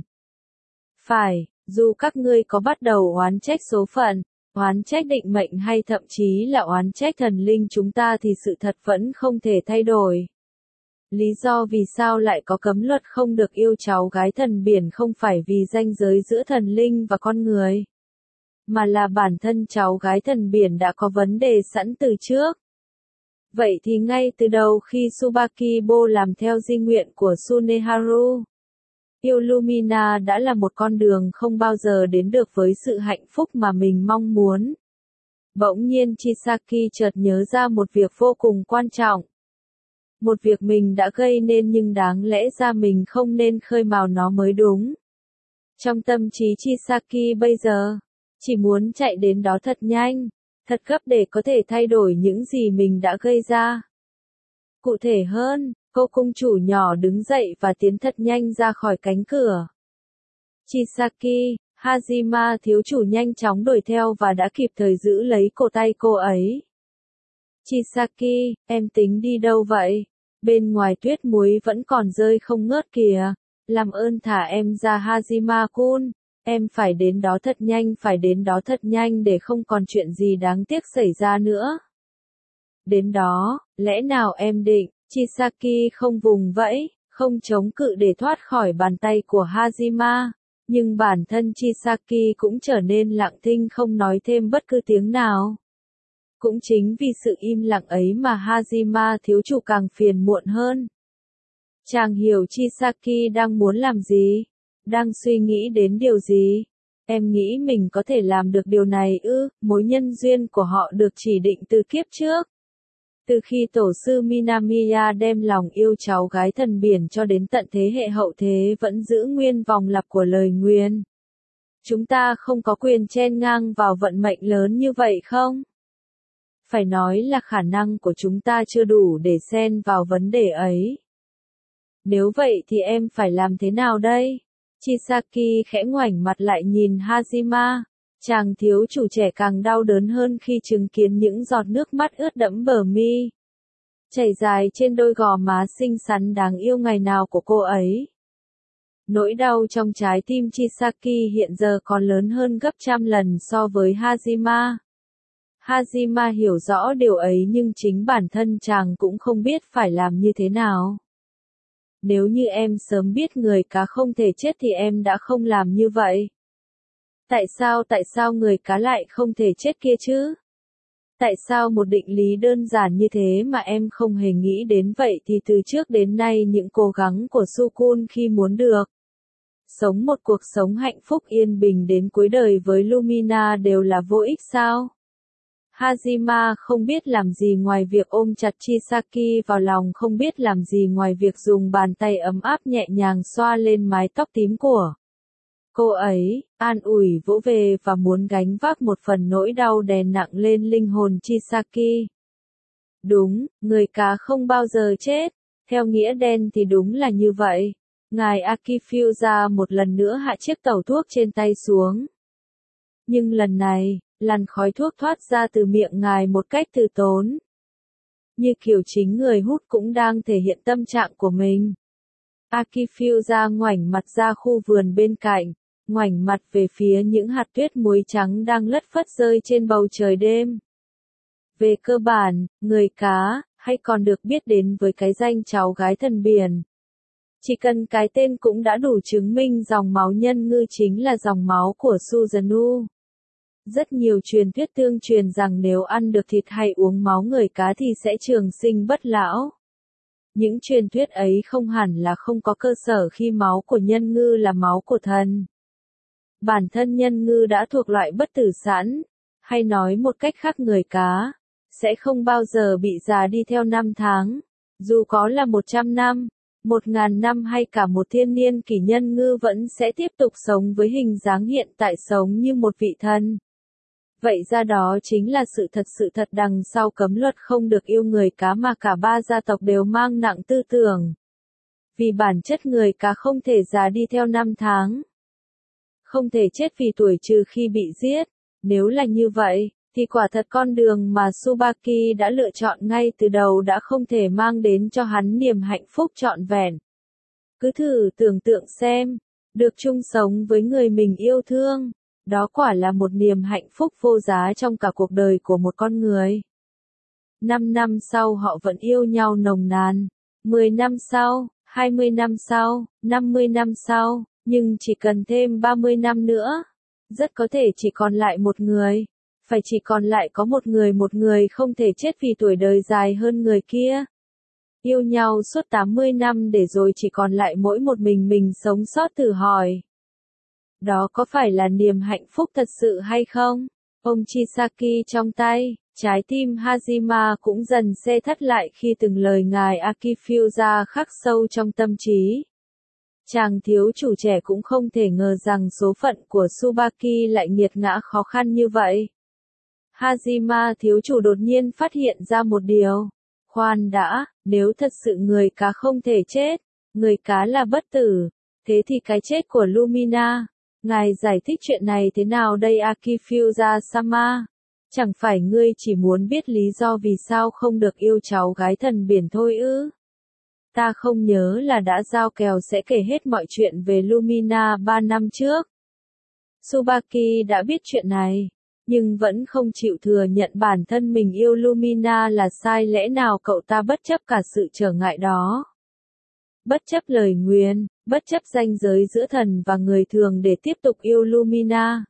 Phải, dù các ngươi có bắt đầu oán trách số phận, oán trách định mệnh hay thậm chí là oán trách thần linh chúng ta thì sự thật vẫn không thể thay đổi. Lý do vì sao lại có cấm luật không được yêu cháu gái thần biển không phải vì ranh giới giữa thần linh và con người, mà là bản thân cháu gái thần biển đã có vấn đề sẵn từ trước. Vậy thì ngay từ đầu khi Tsubaki Bo làm theo di nguyện của Tsuneharu, yêu Lumina đã là một con đường không bao giờ đến được với sự hạnh phúc mà mình mong muốn. Bỗng nhiên Chisaki chợt nhớ ra một việc vô cùng quan trọng. Một việc mình đã gây nên nhưng đáng lẽ ra mình không nên khơi mào nó mới đúng. Trong tâm trí Chisaki bây giờ, chỉ muốn chạy đến đó thật nhanh, thật gấp để có thể thay đổi những gì mình đã gây ra. Cụ thể hơn, cô cung chủ nhỏ đứng dậy và tiến thật nhanh ra khỏi cánh cửa. Chisaki, Hajima thiếu chủ nhanh chóng đuổi theo và đã kịp thời giữ lấy cổ tay cô ấy. Chisaki, em tính đi đâu vậy? Bên ngoài tuyết muối vẫn còn rơi không ngớt kìa. Làm ơn thả em ra Hajima-kun. Em phải đến đó thật nhanh, phải đến đó thật nhanh để không còn chuyện gì đáng tiếc xảy ra nữa. Đến đó, lẽ nào em định? Chisaki không vùng vẫy, không chống cự để thoát khỏi bàn tay của Hajima. Nhưng bản thân Chisaki cũng trở nên lặng thinh không nói thêm bất cứ tiếng nào. Cũng chính vì sự im lặng ấy mà Hajima thiếu chủ càng phiền muộn hơn. Chàng hiểu Chisaki đang muốn làm gì, đang suy nghĩ đến điều gì. Em nghĩ mình có thể làm được điều này ư? Mối nhân duyên của họ được chỉ định từ kiếp trước. Từ khi tổ sư Minamiya đem lòng yêu cháu gái thần biển cho đến tận thế hệ hậu thế vẫn giữ nguyên vòng lặp của lời nguyền. Chúng ta không có quyền chen ngang vào vận mệnh lớn như vậy không? Phải nói là khả năng của chúng ta chưa đủ để xen vào vấn đề ấy. Nếu vậy thì em phải làm thế nào đây? Chisaki khẽ ngoảnh mặt lại nhìn Hajima. Chàng thiếu chủ trẻ càng đau đớn hơn khi chứng kiến những giọt nước mắt ướt đẫm bờ mi, chảy dài trên đôi gò má xinh xắn đáng yêu ngày nào của cô ấy. Nỗi đau trong trái tim Chisaki hiện giờ còn lớn hơn gấp trăm lần so với Hajima. Hajima hiểu rõ điều ấy nhưng chính bản thân chàng cũng không biết phải làm như thế nào. Nếu như em sớm biết người cá không thể chết thì em đã không làm như vậy. Tại sao người cá lại không thể chết kia chứ? Tại sao một định lý đơn giản như thế mà em không hề nghĩ đến vậy thì từ trước đến nay những cố gắng của Sukun khi muốn được sống một cuộc sống hạnh phúc yên bình đến cuối đời với Lumina đều là vô ích sao? Hajima không biết làm gì ngoài việc ôm chặt Chisaki vào lòng, không biết làm gì ngoài việc dùng bàn tay ấm áp nhẹ nhàng xoa lên mái tóc tím của cô ấy, an ủi vỗ về và muốn gánh vác một phần nỗi đau đè nặng lên linh hồn Chisaki. Đúng, người cá không bao giờ chết. Theo nghĩa đen thì đúng là như vậy. Ngài Akifusa một lần nữa hạ chiếc tẩu thuốc trên tay xuống. Nhưng lần này, làn khói thuốc thoát ra từ miệng ngài một cách từ tốn. Như kiểu chính người hút cũng đang thể hiện tâm trạng của mình. Akifusa ngoảnh mặt ra khu vườn bên cạnh, ngoảnh mặt về phía những hạt tuyết muối trắng đang lất phất rơi trên bầu trời đêm. Về cơ bản, người cá, hay còn được biết đến với cái danh cháu gái thần biển. Chỉ cần cái tên cũng đã đủ chứng minh dòng máu nhân ngư chính là dòng máu của Susanoo. Rất nhiều truyền thuyết tương truyền rằng nếu ăn được thịt hay uống máu người cá thì sẽ trường sinh bất lão. Những truyền thuyết ấy không hẳn là không có cơ sở khi máu của nhân ngư là máu của thần. Bản thân nhân ngư đã thuộc loại bất tử sẵn, hay nói một cách khác người cá, sẽ không bao giờ bị già đi theo năm tháng. Dù có là 100 năm, 1000 năm hay cả một thiên niên kỷ, nhân ngư vẫn sẽ tiếp tục sống với hình dáng hiện tại, sống như một vị thần. Vậy ra đó chính là sự thật đằng sau cấm luật không được yêu người cá mà cả ba gia tộc đều mang nặng tư tưởng. Vì bản chất người cá không thể già đi theo năm tháng. Không thể chết vì tuổi trừ khi bị giết. Nếu là như vậy, thì quả thật con đường mà Tsubaki đã lựa chọn ngay từ đầu đã không thể mang đến cho hắn niềm hạnh phúc trọn vẹn. Cứ thử tưởng tượng xem, được chung sống với người mình yêu thương, đó quả là một niềm hạnh phúc vô giá trong cả cuộc đời của một con người. 5 năm sau họ vẫn yêu nhau nồng nàn, 10 năm sau, 20 năm sau, 50 năm sau, nhưng chỉ cần thêm 30 năm nữa, rất có thể chỉ còn lại một người. Phải chỉ còn lại có một người không thể chết vì tuổi đời dài hơn người kia. Yêu nhau suốt 80 năm để rồi chỉ còn lại mỗi một mình sống sót, thử hỏi. Đó có phải là niềm hạnh phúc thật sự hay không? Ôm Chisaki trong tay, trái tim Hajima cũng dần se thắt lại khi từng lời ngài Akifusa khắc sâu trong tâm trí. Chàng thiếu chủ trẻ cũng không thể ngờ rằng số phận của Tsubaki lại nghiệt ngã khó khăn như vậy. Hajima thiếu chủ đột nhiên phát hiện ra một điều. Khoan đã, nếu thật sự người cá không thể chết, người cá là bất tử, thế thì cái chết của Lumina, ngài giải thích chuyện này thế nào đây Akifusa-sama? Chẳng phải ngươi chỉ muốn biết lý do vì sao không được yêu cháu gái thần biển thôi ư? Ta không nhớ là đã giao kèo sẽ kể hết mọi chuyện về Lumina 3 năm trước. Tsubaki đã biết chuyện này, nhưng vẫn không chịu thừa nhận bản thân mình yêu Lumina là sai. Lẽ nào cậu ta bất chấp cả sự trở ngại đó? Bất chấp lời nguyền, bất chấp ranh giới giữa thần và người thường để tiếp tục yêu Lumina.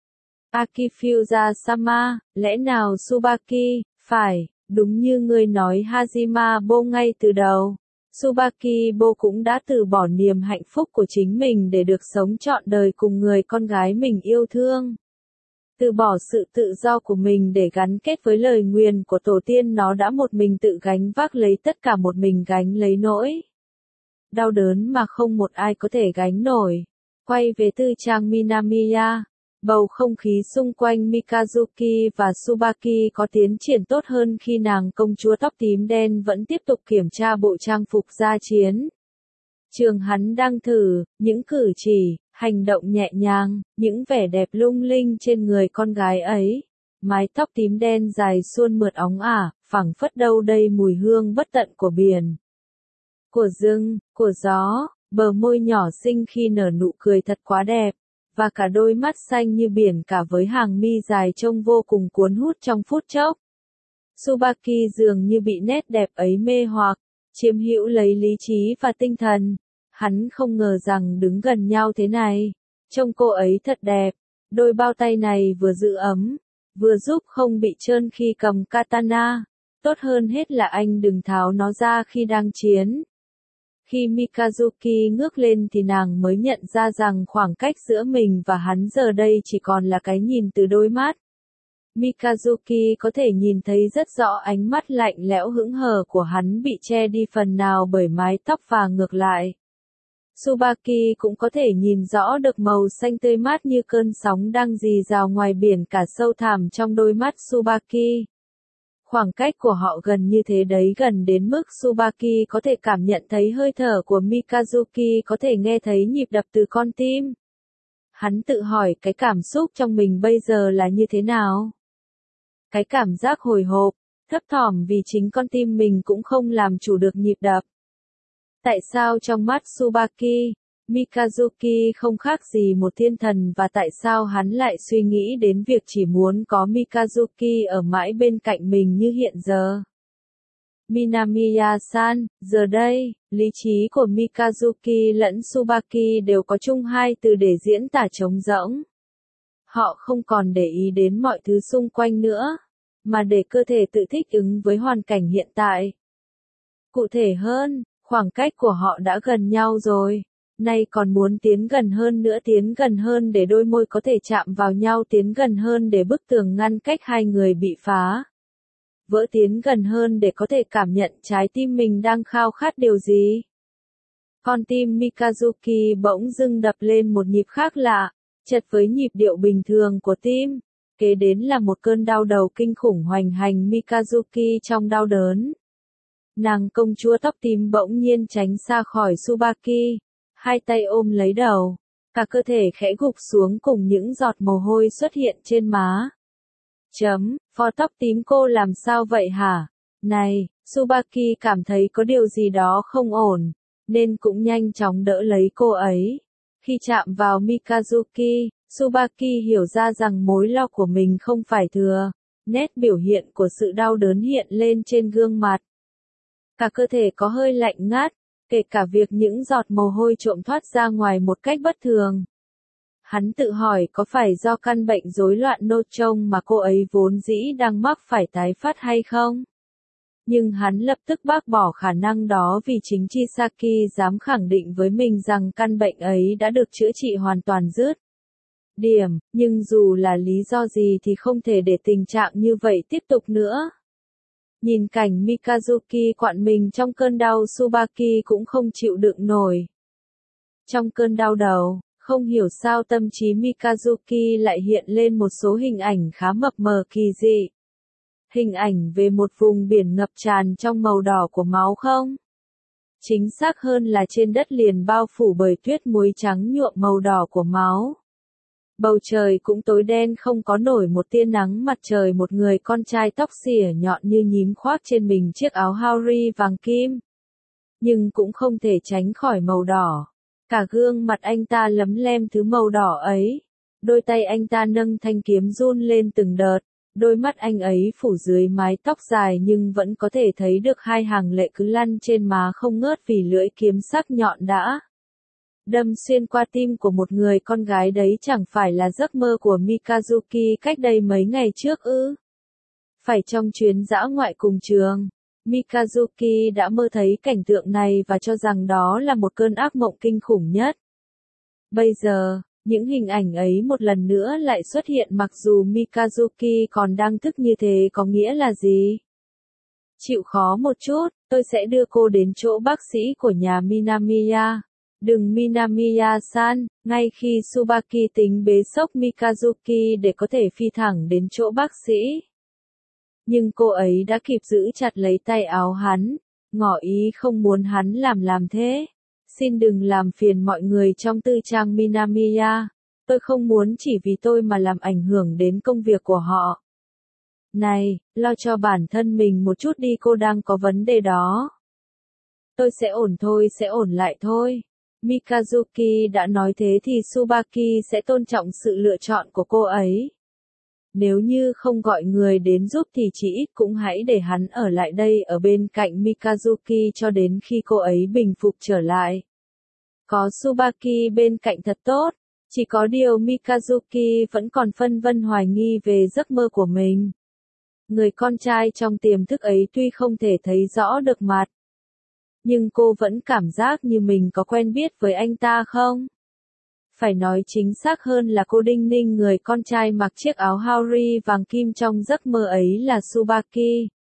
Akifusa-sama, lẽ nào Tsubaki, phải, đúng như ngươi nói Hajima Bo ngay từ đầu. Tsubakibo cũng đã từ bỏ niềm hạnh phúc của chính mình để được sống trọn đời cùng người con gái mình yêu thương. Từ bỏ sự tự do của mình để gắn kết với lời nguyền của tổ tiên, nó đã một mình tự gánh vác lấy tất cả, một mình gánh lấy nỗi đau đớn mà không một ai có thể gánh nổi. Quay về tư trang Minamiya, bầu không khí xung quanh Mikazuki và Tsubaki có tiến triển tốt hơn khi nàng công chúa tóc tím đen vẫn tiếp tục kiểm tra bộ trang phục ra chiến trường hắn đang thử, những cử chỉ, hành động nhẹ nhàng, những vẻ đẹp lung linh trên người con gái ấy. Mái tóc tím đen dài suôn mượt óng ả, phảng phất đâu đây mùi hương bất tận của biển, của rừng, của gió, bờ môi nhỏ xinh khi nở nụ cười thật quá đẹp, và cả đôi mắt xanh như biển cả với hàng mi dài trông vô cùng cuốn hút trong phút chốc. Tsubaki dường như bị nét đẹp ấy mê hoặc, chiếm hữu lấy lý trí và tinh thần. Hắn không ngờ rằng đứng gần nhau thế này, trông cô ấy thật đẹp, đôi bao tay này vừa giữ ấm, vừa giúp không bị trơn khi cầm katana. Tốt hơn hết là anh đừng tháo nó ra khi đang chiến. Khi Mikazuki ngước lên thì nàng mới nhận ra rằng khoảng cách giữa mình và hắn giờ đây chỉ còn là cái nhìn từ đôi mắt. Mikazuki có thể nhìn thấy rất rõ ánh mắt lạnh lẽo hững hờ của hắn bị che đi phần nào bởi mái tóc vàng ngược lại. Tsubaki cũng có thể nhìn rõ được màu xanh tươi mát như cơn sóng đang rì rào ngoài biển cả sâu thẳm trong đôi mắt Tsubaki. Khoảng cách của họ gần như thế đấy, gần đến mức Tsubaki có thể cảm nhận thấy hơi thở của Mikazuki, có thể nghe thấy nhịp đập từ con tim. Hắn tự hỏi cái cảm xúc trong mình bây giờ là như thế nào? Cái cảm giác hồi hộp, thấp thỏm vì chính con tim mình cũng không làm chủ được nhịp đập. Tại sao trong mắt Tsubaki, Mikazuki không khác gì một thiên thần, và tại sao hắn lại suy nghĩ đến việc chỉ muốn có Mikazuki ở mãi bên cạnh mình như hiện giờ? Minamiya-san, giờ đây, lý trí của Mikazuki lẫn Tsubaki đều có chung hai từ để diễn tả trống rỗng. Họ không còn để ý đến mọi thứ xung quanh nữa, mà để cơ thể tự thích ứng với hoàn cảnh hiện tại. Cụ thể hơn, khoảng cách của họ đã gần nhau rồi, nay còn muốn tiến gần hơn nữa, tiến gần hơn để đôi môi có thể chạm vào nhau, tiến gần hơn để bức tường ngăn cách hai người bị phá vỡ, tiến gần hơn để có thể cảm nhận trái tim mình đang khao khát điều gì. Con tim Mikazuki bỗng dưng đập lên một nhịp khác lạ, chật với nhịp điệu bình thường của tim. Kế đến là một cơn đau đầu kinh khủng hoành hành Mikazuki trong đau đớn. Nàng công chúa tóc tím bỗng nhiên tránh xa khỏi Tsubaki, hai tay ôm lấy đầu, cả cơ thể khẽ gục xuống cùng những giọt mồ hôi xuất hiện trên má. Phó tóc tím, cô làm sao vậy hả? Này, Tsubaki cảm thấy có điều gì đó không ổn, nên cũng nhanh chóng đỡ lấy cô ấy. Khi chạm vào Mikazuki, Tsubaki hiểu ra rằng mối lo của mình không phải thừa. Nét biểu hiện của sự đau đớn hiện lên trên gương mặt. Cả cơ thể có hơi lạnh ngắt, kể cả việc những giọt mồ hôi trộm thoát ra ngoài một cách bất thường. Hắn tự hỏi có phải do căn bệnh rối loạn nô trông mà cô ấy vốn dĩ đang mắc phải tái phát hay không? Nhưng hắn lập tức bác bỏ khả năng đó vì chính Chisaki dám khẳng định với mình rằng căn bệnh ấy đã được chữa trị hoàn toàn dứt điểm, nhưng dù là lý do gì thì không thể để tình trạng như vậy tiếp tục nữa. Nhìn cảnh Mikazuki quặn mình trong cơn đau, Tsubaki cũng không chịu đựng nổi. Trong cơn đau đầu, không hiểu sao tâm trí Mikazuki lại hiện lên một số hình ảnh khá mập mờ kỳ dị. Hình ảnh về một vùng biển ngập tràn trong màu đỏ của máu không? Chính xác hơn là trên đất liền bao phủ bởi tuyết muối trắng nhuộm màu đỏ của máu. Bầu trời cũng tối đen, không có nổi một tia nắng mặt trời. Một người con trai tóc xỉa nhọn như nhím khoác trên mình chiếc áo Haori vàng kim. Nhưng cũng không thể tránh khỏi màu đỏ. Cả gương mặt anh ta lấm lem thứ màu đỏ ấy. Đôi tay anh ta nâng thanh kiếm run lên từng đợt. Đôi mắt anh ấy phủ dưới mái tóc dài nhưng vẫn có thể thấy được hai hàng lệ cứ lăn trên má không ngớt vì lưỡi kiếm sắc nhọn đã đâm xuyên qua tim của một người con gái. Đấy chẳng phải là giấc mơ của Mikazuki cách đây mấy ngày trước ư? Phải trong chuyến dã ngoại cùng trường, Mikazuki đã mơ thấy cảnh tượng này và cho rằng đó là một cơn ác mộng kinh khủng nhất. Bây giờ, những hình ảnh ấy một lần nữa lại xuất hiện mặc dù Mikazuki còn đang thức như thế có nghĩa là gì? Chịu khó một chút, tôi sẽ đưa cô đến chỗ bác sĩ của nhà Minamiya. Đừng Minamiya-san, ngay khi Tsubaki tính bế xốc Mikazuki để có thể phi thẳng đến chỗ bác sĩ. Nhưng cô ấy đã kịp giữ chặt lấy tay áo hắn, ngỏ ý không muốn hắn làm thế. Xin đừng làm phiền mọi người trong tư trang Minamiya. Tôi không muốn chỉ vì tôi mà làm ảnh hưởng đến công việc của họ. Này, lo cho bản thân mình một chút đi, cô đang có vấn đề đó. Tôi sẽ ổn thôi, sẽ ổn lại thôi. Mikazuki đã nói thế thì Tsubaki sẽ tôn trọng sự lựa chọn của cô ấy. Nếu như không gọi người đến giúp thì chỉ ít cũng hãy để hắn ở lại đây ở bên cạnh Mikazuki cho đến khi cô ấy bình phục trở lại. Có Tsubaki bên cạnh thật tốt, chỉ có điều Mikazuki vẫn còn phân vân hoài nghi về giấc mơ của mình. Người con trai trong tiềm thức ấy tuy không thể thấy rõ được mặt, nhưng cô vẫn cảm giác như mình có quen biết với anh ta không? Phải nói chính xác hơn là cô đinh ninh người con trai mặc chiếc áo Haori vàng kim trong giấc mơ ấy là Tsubaki.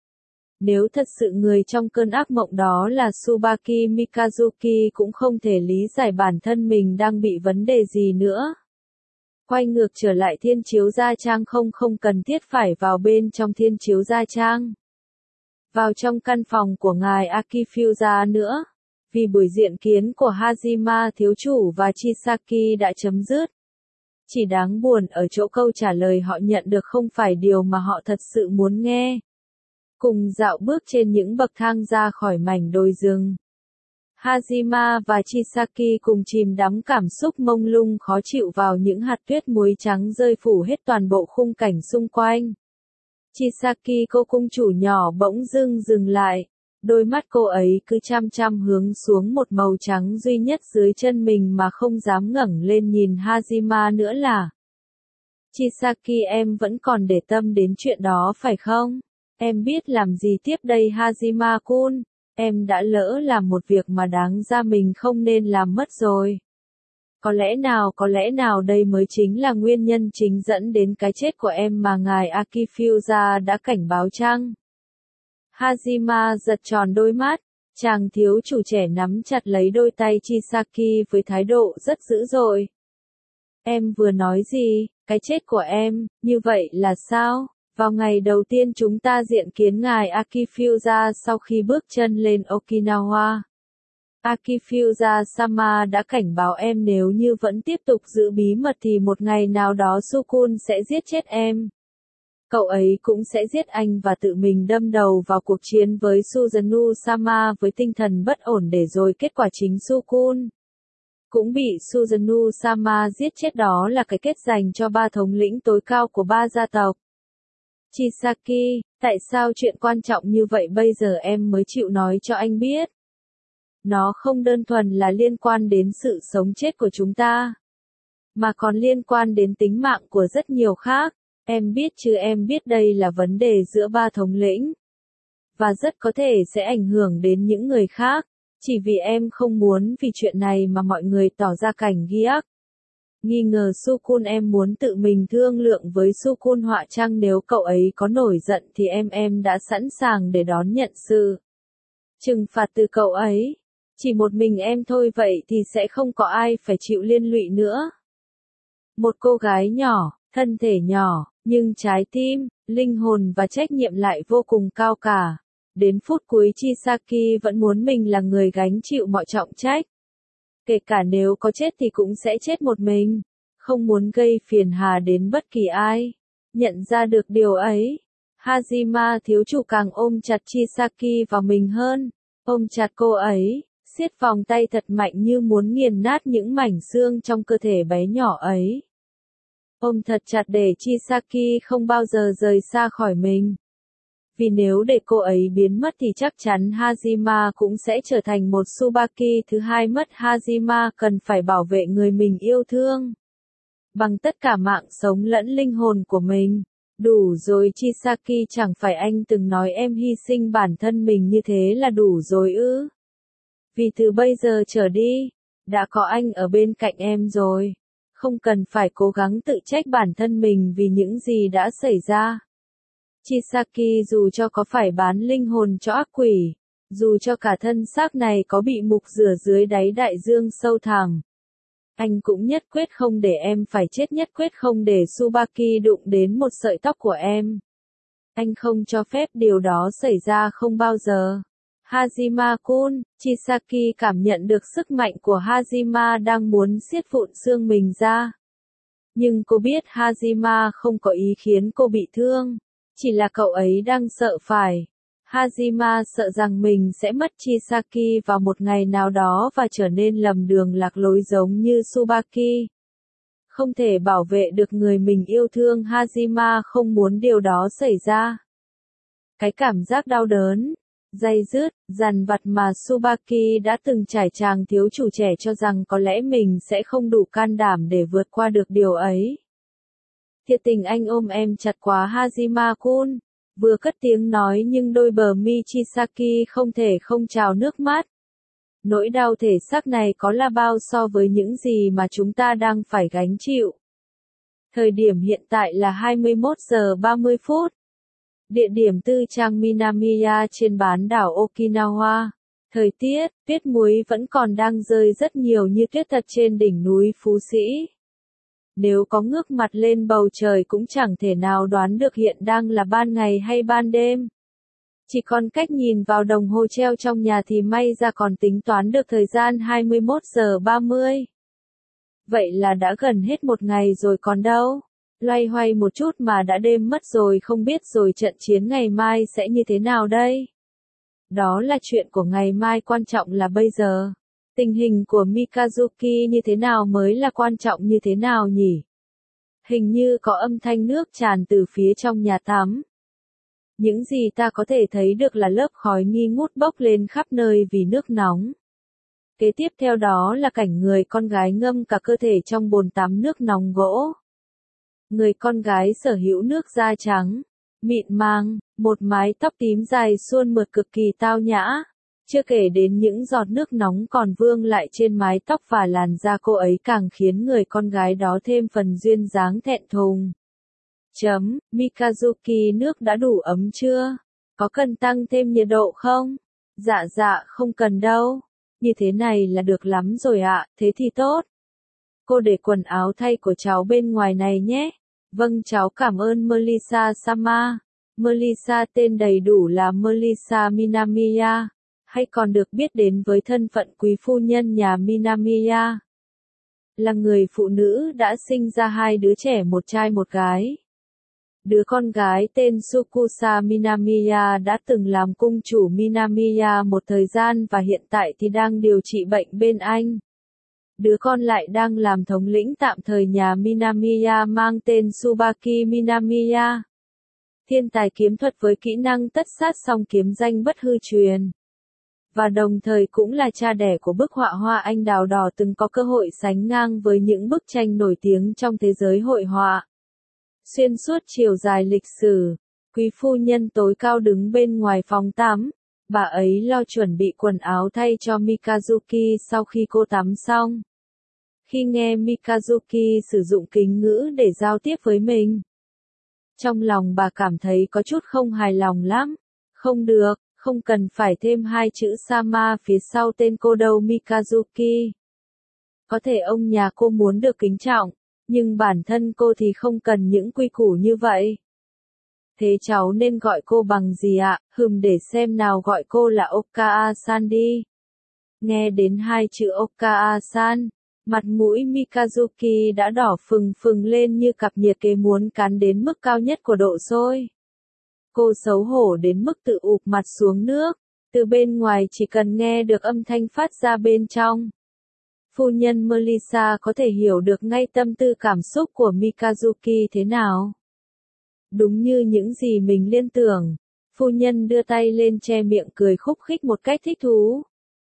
Nếu thật sự người trong cơn ác mộng đó là Tsubaki, Mikazuki cũng không thể lý giải bản thân mình đang bị vấn đề gì nữa. Quay ngược trở lại thiên chiếu gia trang không cần thiết phải vào bên trong thiên chiếu gia trang. Vào trong căn phòng của ngài Akifusa nữa. Vì buổi diện kiến của Hajima thiếu chủ và Chisaki đã chấm dứt. Chỉ đáng buồn ở chỗ câu trả lời họ nhận được không phải điều mà họ thật sự muốn nghe. Cùng dạo bước trên những bậc thang ra khỏi mảnh đồi rừng. Hajima và Chisaki cùng chìm đắm cảm xúc mông lung khó chịu vào những hạt tuyết muối trắng rơi phủ hết toàn bộ khung cảnh xung quanh. Chisaki, cô cung chủ nhỏ bỗng dưng dừng lại. Đôi mắt cô ấy cứ chăm chăm hướng xuống một màu trắng duy nhất dưới chân mình mà không dám ngẩng lên nhìn Hajima nữa là. Chisaki, em vẫn còn để tâm đến chuyện đó phải không? Em biết làm gì tiếp đây Hajima-kun? Em đã lỡ làm một việc mà đáng ra mình không nên làm mất rồi. Có lẽ nào đây mới chính là nguyên nhân chính dẫn đến cái chết của em mà ngài Akifusa đã cảnh báo chăng? Hajima giật tròn đôi mắt, chàng thiếu chủ trẻ nắm chặt lấy đôi tay Chisaki với thái độ rất dữ dội. Em vừa nói gì, cái chết của em, như vậy là sao? Vào ngày đầu tiên chúng ta diện kiến ngài Akifusa sau khi bước chân lên Okinawa. Akifusa-sama đã cảnh báo em nếu như vẫn tiếp tục giữ bí mật thì một ngày nào đó Sukun sẽ giết chết em. Cậu ấy cũng sẽ giết anh và tự mình đâm đầu vào cuộc chiến với Suzano-sama với tinh thần bất ổn để rồi kết quả chính Sukun cũng bị Suzano-sama giết chết, đó là cái kết dành cho ba thống lĩnh tối cao của ba gia tộc. Chisaki, tại sao chuyện quan trọng như vậy bây giờ em mới chịu nói cho anh biết? Nó không đơn thuần là liên quan đến sự sống chết của chúng ta, mà còn liên quan đến tính mạng của rất nhiều khác. Em biết chứ, em biết đây là vấn đề giữa ba thống lĩnh. Và rất có thể sẽ ảnh hưởng đến những người khác. Chỉ vì em không muốn vì chuyện này mà mọi người tỏ ra cảnh ghiếc. Nghi ngờ Sukun, em muốn tự mình thương lượng với Sukun họa chăng nếu cậu ấy có nổi giận thì em đã sẵn sàng để đón nhận sự trừng phạt từ cậu ấy. Chỉ một mình em thôi vậy thì sẽ không có ai phải chịu liên lụy nữa. Một cô gái nhỏ, thân thể nhỏ, nhưng trái tim, linh hồn và trách nhiệm lại vô cùng cao cả. Đến phút cuối Chisaki vẫn muốn mình là người gánh chịu mọi trọng trách. Kể cả nếu có chết thì cũng sẽ chết một mình. Không muốn gây phiền hà đến bất kỳ ai. Nhận ra được điều ấy, Hajima thiếu chủ càng ôm chặt Chisaki vào mình hơn. Ôm chặt cô ấy, siết vòng tay thật mạnh như muốn nghiền nát những mảnh xương trong cơ thể bé nhỏ ấy. Ôm thật chặt để Chisaki không bao giờ rời xa khỏi mình. Vì nếu để cô ấy biến mất thì chắc chắn Hajima cũng sẽ trở thành một Tsubaki thứ hai mất. Hajima cần phải bảo vệ người mình yêu thương bằng tất cả mạng sống lẫn linh hồn của mình. Đủ rồi Chisaki, chẳng phải anh từng nói em hy sinh bản thân mình như thế là đủ rồi ư? Vì từ bây giờ trở đi, đã có anh ở bên cạnh em rồi. Không cần phải cố gắng tự trách bản thân mình vì những gì đã xảy ra. Chisaki, dù cho có phải bán linh hồn cho ác quỷ, dù cho cả thân xác này có bị mục rửa dưới đáy đại dương sâu thẳm, anh cũng nhất quyết không để em phải chết, nhất quyết không để Tsubaki đụng đến một sợi tóc của em. Anh không cho phép điều đó xảy ra, không bao giờ. Hajima-kun, Chisaki cảm nhận được sức mạnh của Hajima đang muốn siết vụn xương mình ra. Nhưng cô biết Hajima không có ý khiến cô bị thương. Chỉ là cậu ấy đang sợ phải. Hajima sợ rằng mình sẽ mất Chisaki vào một ngày nào đó và trở nên lầm đường lạc lối giống như Tsubaki. Không thể bảo vệ được người mình yêu thương, Hajima không muốn điều đó xảy ra. Cái cảm giác đau đớn, day dứt, dằn vặt mà Tsubaki đã từng trải, chàng thiếu chủ trẻ cho rằng có lẽ mình sẽ không đủ can đảm để vượt qua được điều ấy. Thiệt tình anh ôm em chặt quá Hajima-kun. Vừa cất tiếng nói nhưng đôi bờ mi Chisaki không thể không trào nước mắt. Nỗi đau thể xác này có là bao so với những gì mà chúng ta đang phải gánh chịu. Thời điểm hiện tại là 21 giờ 30 phút. Địa điểm tư trang Minamiya trên bán đảo Okinawa. Thời tiết, tuyết muối vẫn còn đang rơi rất nhiều như tuyết thật trên đỉnh núi Phú Sĩ. Nếu có ngước mặt lên bầu trời cũng chẳng thể nào đoán được hiện đang là ban ngày hay ban đêm. Chỉ còn cách nhìn vào đồng hồ treo trong nhà thì may ra còn tính toán được thời gian 21 giờ 30. Vậy là đã gần hết một ngày rồi còn đâu. Loay hoay một chút mà đã đêm mất rồi, không biết rồi trận chiến ngày mai sẽ như thế nào đây. Đó là chuyện của ngày mai, quan trọng là bây giờ. Tình hình của Mikazuki như thế nào mới là quan trọng, như thế nào nhỉ? Hình như có âm thanh nước tràn từ phía trong nhà tắm. Những gì ta có thể thấy được là lớp khói nghi ngút bốc lên khắp nơi vì nước nóng. Kế tiếp theo đó là cảnh người con gái ngâm cả cơ thể trong bồn tắm nước nóng gỗ. Người con gái sở hữu nước da trắng, mịn màng, một mái tóc tím dài suôn mượt cực kỳ tao nhã. Chưa kể đến những giọt nước nóng còn vương lại trên mái tóc và làn da cô ấy càng khiến người con gái đó thêm phần duyên dáng thẹn thùng. Mikazuki, nước đã đủ ấm chưa? Có cần tăng thêm nhiệt độ không? Dạ, không cần đâu. Như thế này là được lắm rồi ạ, thế thì tốt. Cô để quần áo thay của cháu bên ngoài này nhé. Vâng, cháu cảm ơn Melissa-sama. Melissa tên đầy đủ là Melissa Minamiya, hay còn được biết đến với thân phận quý phu nhân nhà Minamiya. Là người phụ nữ đã sinh ra 2 đứa trẻ, một trai một gái. Đứa con gái tên Sukusa Minamiya đã từng làm cung chủ Minamiya một thời gian và hiện tại thì đang điều trị bệnh bên anh. Đứa con lại đang làm thống lĩnh tạm thời nhà Minamiya mang tên Tsubaki Minamiya. Thiên tài kiếm thuật với kỹ năng tất sát song kiếm danh bất hư truyền. Và đồng thời cũng là cha đẻ của bức họa hoa anh đào đỏ từng có cơ hội sánh ngang với những bức tranh nổi tiếng trong thế giới hội họa. Xuyên suốt chiều dài lịch sử, quý phu nhân tối cao đứng bên ngoài phòng tắm. Bà ấy lo chuẩn bị quần áo thay cho Mikazuki sau khi cô tắm xong. Khi nghe Mikazuki sử dụng kính ngữ để giao tiếp với mình, trong lòng bà cảm thấy có chút không hài lòng lắm. Không được, không cần phải thêm 2 chữ Sama phía sau tên cô đâu Mikazuki. Có thể ông nhà cô muốn được kính trọng, nhưng bản thân cô thì không cần những quy củ như vậy. Thế cháu nên gọi cô bằng gì ạ? Để xem nào, gọi cô là Okaa-san đi. Nghe đến 2 chữ Okaa-san, mặt mũi Mikazuki đã đỏ phừng phừng lên như cặp nhiệt kế muốn cắn đến mức cao nhất của độ sôi. Cô xấu hổ đến mức tự ụp mặt xuống nước. Từ bên ngoài chỉ cần nghe được âm thanh phát ra bên trong, phu nhân Melissa có thể hiểu được ngay tâm tư cảm xúc của Mikazuki thế nào. Đúng như những gì mình liên tưởng, phu nhân đưa tay lên che miệng cười khúc khích một cách thích thú.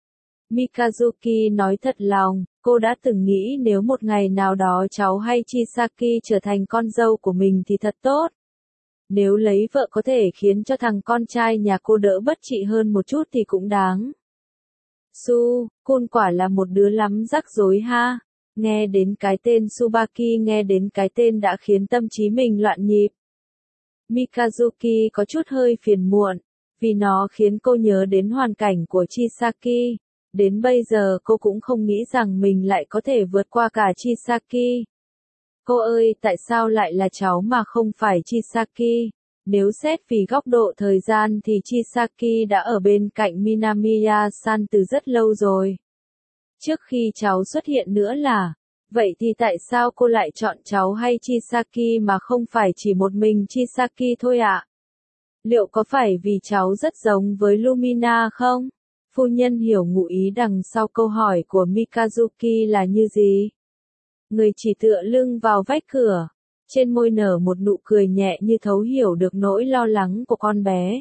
Mikazuki nói thật lòng, cô đã từng nghĩ nếu một ngày nào đó cháu hay Chisaki trở thành con dâu của mình thì thật tốt. Nếu lấy vợ có thể khiến cho thằng con trai nhà cô đỡ bất trị hơn một chút thì cũng đáng. Su-kun quả là một đứa lắm rắc rối ha. Nghe đến cái tên Tsubaki, nghe đến cái tên đã khiến tâm trí mình loạn nhịp. Mikazuki có chút hơi phiền muộn, vì nó khiến cô nhớ đến hoàn cảnh của Chisaki. Đến bây giờ cô cũng không nghĩ rằng mình lại có thể vượt qua cả Chisaki. Cô ơi, tại sao lại là cháu mà không phải Chisaki? Nếu xét vì góc độ thời gian thì Chisaki đã ở bên cạnh Minamiya-san từ rất lâu rồi. Trước khi cháu xuất hiện nữa là, vậy thì tại sao cô lại chọn cháu hay Chisaki mà không phải chỉ một mình Chisaki thôi ạ? Liệu có phải vì cháu rất giống với Lumina không? Phu nhân hiểu ngụ ý đằng sau câu hỏi của Mikazuki là như gì? Người chỉ tựa lưng vào vách cửa, trên môi nở một nụ cười nhẹ như thấu hiểu được nỗi lo lắng của con bé.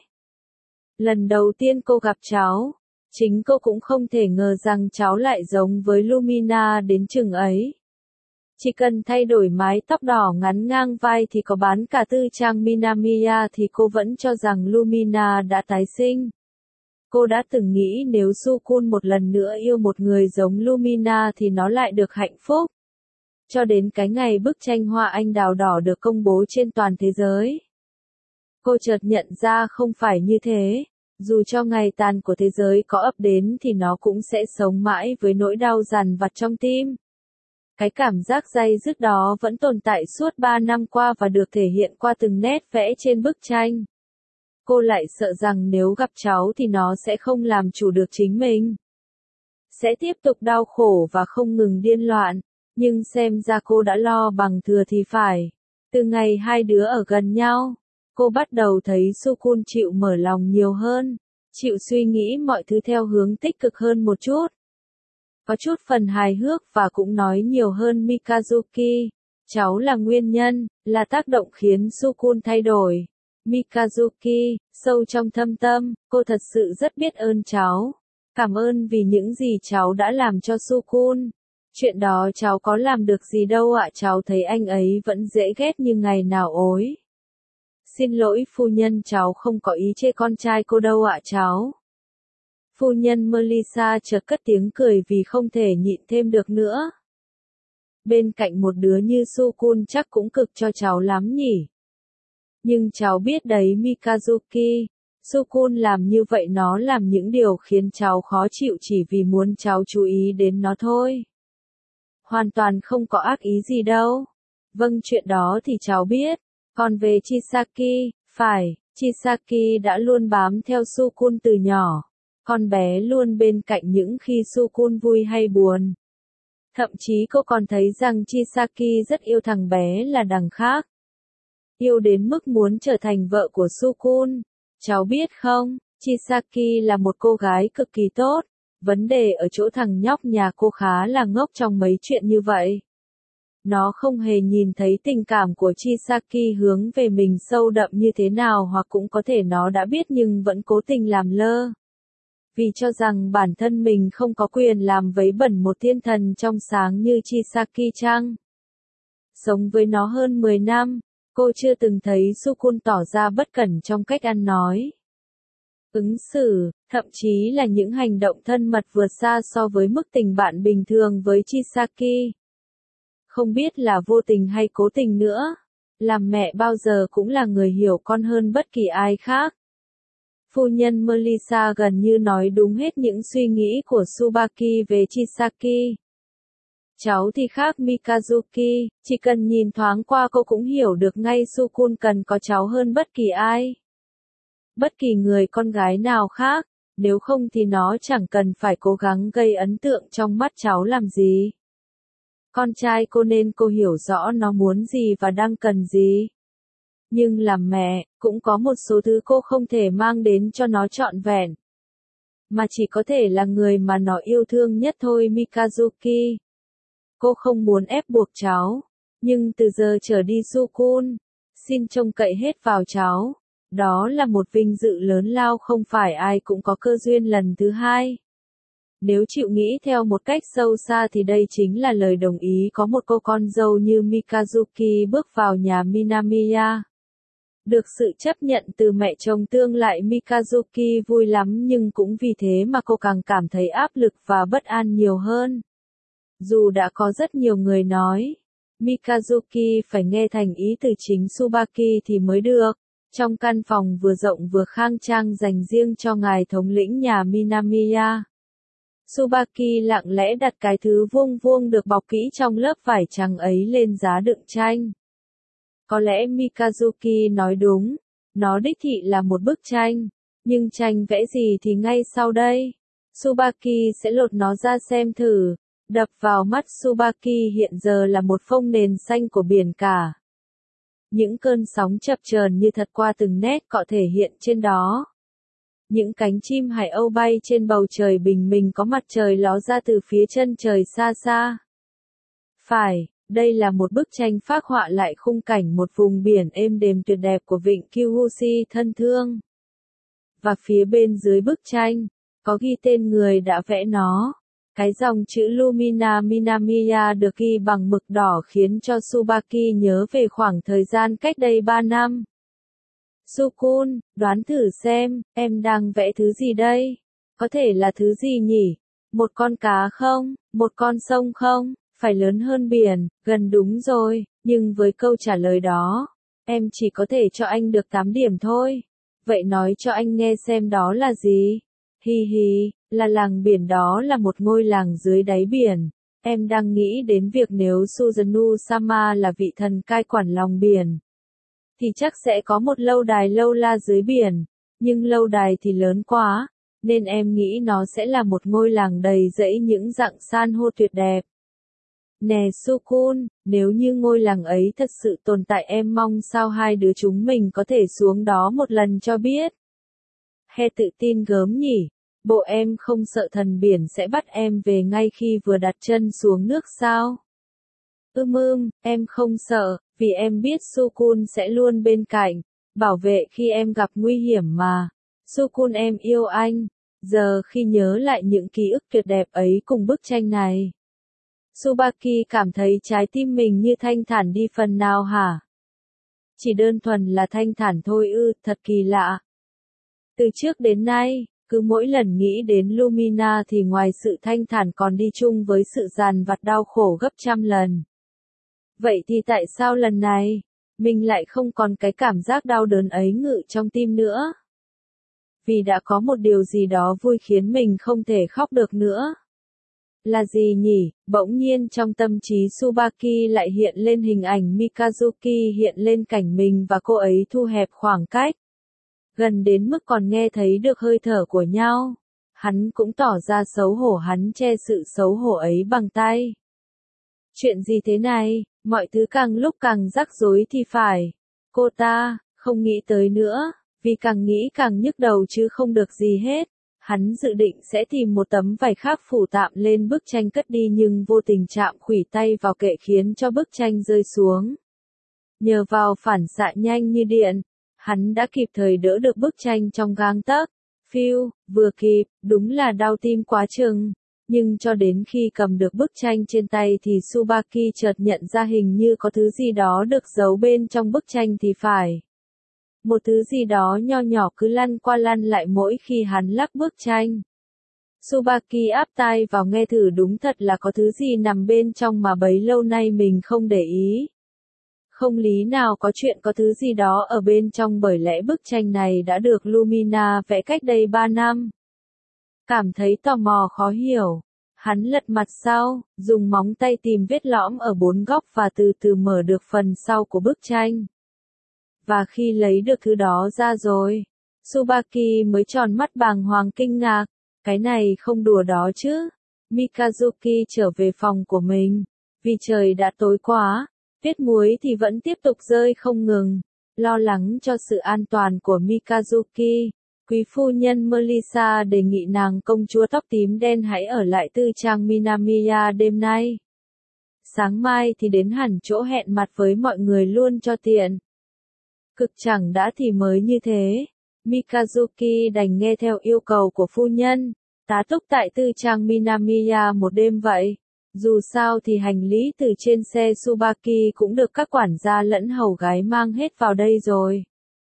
Lần đầu tiên cô gặp cháu, chính cô cũng không thể ngờ rằng cháu lại giống với Lumina đến chừng ấy. Chỉ cần thay đổi mái tóc đỏ ngắn ngang vai thì có bán cả tư trang Minamiya thì cô vẫn cho rằng Lumina đã tái sinh. Cô đã từng nghĩ nếu Su-kun một lần nữa yêu một người giống Lumina thì nó lại được hạnh phúc. Cho đến cái ngày bức tranh hoa anh đào đỏ được công bố trên toàn thế giới. Cô chợt nhận ra không phải như thế, dù cho ngày tàn của thế giới có ập đến thì nó cũng sẽ sống mãi với nỗi đau dằn vặt trong tim. Cái cảm giác day dứt đó vẫn tồn tại suốt 3 năm qua và được thể hiện qua từng nét vẽ trên bức tranh. Cô lại sợ rằng nếu gặp cháu thì nó sẽ không làm chủ được chính mình. Sẽ tiếp tục đau khổ và không ngừng điên loạn. Nhưng xem ra cô đã lo bằng thừa thì phải. Từ ngày hai đứa ở gần nhau, cô bắt đầu thấy Su-kun chịu mở lòng nhiều hơn, chịu suy nghĩ mọi thứ theo hướng tích cực hơn một chút. Có chút phần hài hước và cũng nói nhiều hơn Mikazuki. Cháu là nguyên nhân, là tác động khiến Su-kun thay đổi. Mikazuki, sâu trong thâm tâm, cô thật sự rất biết ơn cháu. Cảm ơn vì những gì cháu đã làm cho Su-kun. Chuyện đó cháu có làm được gì đâu ạ, cháu thấy anh ấy vẫn dễ ghét như ngày nào ối. Xin lỗi phu nhân, cháu không có ý chê con trai cô đâu ạ cháu. Phu nhân Melissa chợt cất tiếng cười vì không thể nhịn thêm được nữa. Bên cạnh một đứa như Su-kun chắc cũng cực cho cháu lắm nhỉ. Nhưng cháu biết đấy Mikazuki, Su-kun làm như vậy nó làm những điều khiến cháu khó chịu chỉ vì muốn cháu chú ý đến nó thôi. Hoàn toàn không có ác ý gì đâu. Vâng, chuyện đó thì cháu biết. Còn về Chisaki, phải, Chisaki đã luôn bám theo Su-kun từ nhỏ. Con bé luôn bên cạnh những khi Su-kun vui hay buồn. Thậm chí cô còn thấy rằng Chisaki rất yêu thằng bé là đằng khác. Yêu đến mức muốn trở thành vợ của Su-kun. Cháu biết không, Chisaki là một cô gái cực kỳ tốt. Vấn đề ở chỗ thằng nhóc nhà cô khá là ngốc trong mấy chuyện như vậy. Nó không hề nhìn thấy tình cảm của Chisaki hướng về mình sâu đậm như thế nào, hoặc cũng có thể nó đã biết nhưng vẫn cố tình làm lơ. Vì cho rằng bản thân mình không có quyền làm vấy bẩn một thiên thần trong sáng như Chisaki chăng? Sống với nó hơn 10 năm, cô chưa từng thấy Su-kun tỏ ra bất cẩn trong cách ăn nói. Ứng xử, thậm chí là những hành động thân mật vượt xa so với mức tình bạn bình thường với Chisaki. Không biết là vô tình hay cố tình nữa, làm mẹ bao giờ cũng là người hiểu con hơn bất kỳ ai khác. Phu nhân Melissa gần như nói đúng hết những suy nghĩ của Tsubaki về Chisaki. Cháu thì khác Mikazuki, chỉ cần nhìn thoáng qua cô cũng hiểu được ngay Su-kun cần có cháu hơn bất kỳ ai. Bất kỳ người con gái nào khác, nếu không thì nó chẳng cần phải cố gắng gây ấn tượng trong mắt cháu làm gì. Con trai cô nên cô hiểu rõ nó muốn gì và đang cần gì. Nhưng làm mẹ, cũng có một số thứ cô không thể mang đến cho nó trọn vẹn. Mà chỉ có thể là người mà nó yêu thương nhất thôi Mikazuki. Cô không muốn ép buộc cháu, nhưng từ giờ trở đi Su-kun, xin trông cậy hết vào cháu. Đó là một vinh dự lớn lao, không phải ai cũng có cơ duyên lần thứ hai. Nếu chịu nghĩ theo một cách sâu xa thì đây chính là lời đồng ý có một cô con dâu như Mikazuki bước vào nhà Minamiya. Được sự chấp nhận từ mẹ chồng tương lại Mikazuki vui lắm nhưng cũng vì thế mà cô càng cảm thấy áp lực và bất an nhiều hơn. Dù đã có rất nhiều người nói, Mikazuki phải nghe thành ý từ chính Tsubaki thì mới được. Trong căn phòng vừa rộng vừa khang trang dành riêng cho ngài thống lĩnh nhà Minamiya, Tsubaki lặng lẽ đặt cái thứ vuông vuông được bọc kỹ trong lớp vải trắng ấy lên giá đựng tranh. Có lẽ Mikazuki nói đúng, nó đích thị là một bức tranh, nhưng tranh vẽ gì thì ngay sau đây. Tsubaki sẽ lột nó ra xem thử. Đập vào mắt Tsubaki hiện giờ là một phông nền xanh của biển cả. Những cơn sóng chập chờn như thật qua từng nét cọ thể hiện trên đó. Những cánh chim hải âu bay trên bầu trời bình minh có mặt trời ló ra từ phía chân trời xa xa. Phải, đây là một bức tranh phác họa lại khung cảnh một vùng biển êm đềm tuyệt đẹp của vịnh Kyushu thân thương. Và phía bên dưới bức tranh, có ghi tên người đã vẽ nó. Cái dòng chữ Lumina Minamiya được ghi bằng mực đỏ khiến cho Tsubaki nhớ về khoảng thời gian cách đây 3 năm. Sukun, đoán thử xem, em đang vẽ thứ gì đây? Có thể là thứ gì nhỉ? Một con cá không? Một con sông không? Phải lớn hơn biển, gần đúng rồi, nhưng với câu trả lời đó, em chỉ có thể cho anh được 8 điểm thôi. Vậy nói cho anh nghe xem đó là gì? Hi hi, là làng biển, đó là một ngôi làng dưới đáy biển. Em đang nghĩ đến việc nếu Suzano-sama là vị thần cai quản lòng biển, thì chắc sẽ có một lâu đài lâu la dưới biển, nhưng lâu đài thì lớn quá, nên em nghĩ nó sẽ là một ngôi làng đầy rẫy những dạng san hô tuyệt đẹp. Nè Sukun, nếu như ngôi làng ấy thật sự tồn tại em mong sao hai đứa chúng mình có thể xuống đó một lần cho biết. He tự tin gớm nhỉ, bộ em không sợ thần biển sẽ bắt em về ngay khi vừa đặt chân xuống nước sao? Em không sợ, vì em biết Sukun sẽ luôn bên cạnh, bảo vệ khi em gặp nguy hiểm mà. Sukun em yêu anh. Giờ khi nhớ lại những ký ức tuyệt đẹp ấy cùng bức tranh này, Tsubaki cảm thấy trái tim mình như thanh thản đi phần nào hả? Chỉ đơn thuần là thanh thản thôi ư, thật kỳ lạ. Từ trước đến nay, cứ mỗi lần nghĩ đến Lumina thì ngoài sự thanh thản còn đi chung với sự dằn vặt đau khổ gấp trăm lần. Vậy thì tại sao lần này, mình lại không còn cái cảm giác đau đớn ấy ngự trong tim nữa? Vì đã có một điều gì đó vui khiến mình không thể khóc được nữa. Là gì nhỉ? Bỗng nhiên trong tâm trí Tsubaki lại hiện lên hình ảnh Mikazuki hiện lên cảnh mình và cô ấy thu hẹp khoảng cách. Gần đến mức còn nghe thấy được hơi thở của nhau. Hắn cũng tỏ ra xấu hổ, hắn che sự xấu hổ ấy bằng tay. Chuyện gì thế này? Mọi thứ càng lúc càng rắc rối thì phải. Cô ta, không nghĩ tới nữa, vì càng nghĩ càng nhức đầu chứ không được gì hết. Hắn dự định sẽ tìm một tấm vải khác phủ tạm lên bức tranh cất đi nhưng vô tình chạm khuỷu tay vào kệ khiến cho bức tranh rơi xuống. Nhờ vào phản xạ nhanh như điện, hắn đã kịp thời đỡ được bức tranh trong gang tấc. Phiu, vừa kịp, đúng là đau tim quá chừng. Nhưng cho đến khi cầm được bức tranh trên tay thì Tsubaki chợt nhận ra hình như có thứ gì đó được giấu bên trong bức tranh thì phải. Một thứ gì đó nho nhỏ cứ lăn qua lăn lại mỗi khi hắn lắc bức tranh. Tsubaki áp tai vào nghe thử, đúng thật là có thứ gì nằm bên trong mà bấy lâu nay mình không để ý. Không lý nào có chuyện có thứ gì đó ở bên trong, bởi lẽ bức tranh này đã được Lumina vẽ cách đây 3 năm. Cảm thấy tò mò khó hiểu, hắn lật mặt sau, dùng móng tay tìm vết lõm ở 4 góc và từ từ mở được phần sau của bức tranh. Và khi lấy được thứ đó ra rồi, Tsubaki mới tròn mắt bàng hoàng kinh ngạc, cái này không đùa đó chứ. Mikazuki trở về phòng của mình, vì trời đã tối quá, tuyết muối thì vẫn tiếp tục rơi không ngừng. Lo lắng cho sự an toàn của Mikazuki, quý phu nhân Melissa đề nghị nàng công chúa tóc tím đen hãy ở lại tư trang Minamiya đêm nay. Sáng mai thì đến hẳn chỗ hẹn mặt với mọi người luôn cho tiện. Cực chẳng đã thì mới như thế, Mikazuki đành nghe theo yêu cầu của phu nhân, tá túc tại tư trang Minamiya một đêm vậy. Dù sao thì hành lý từ trên xe Tsubaki cũng được các quản gia lẫn hầu gái mang hết vào đây rồi.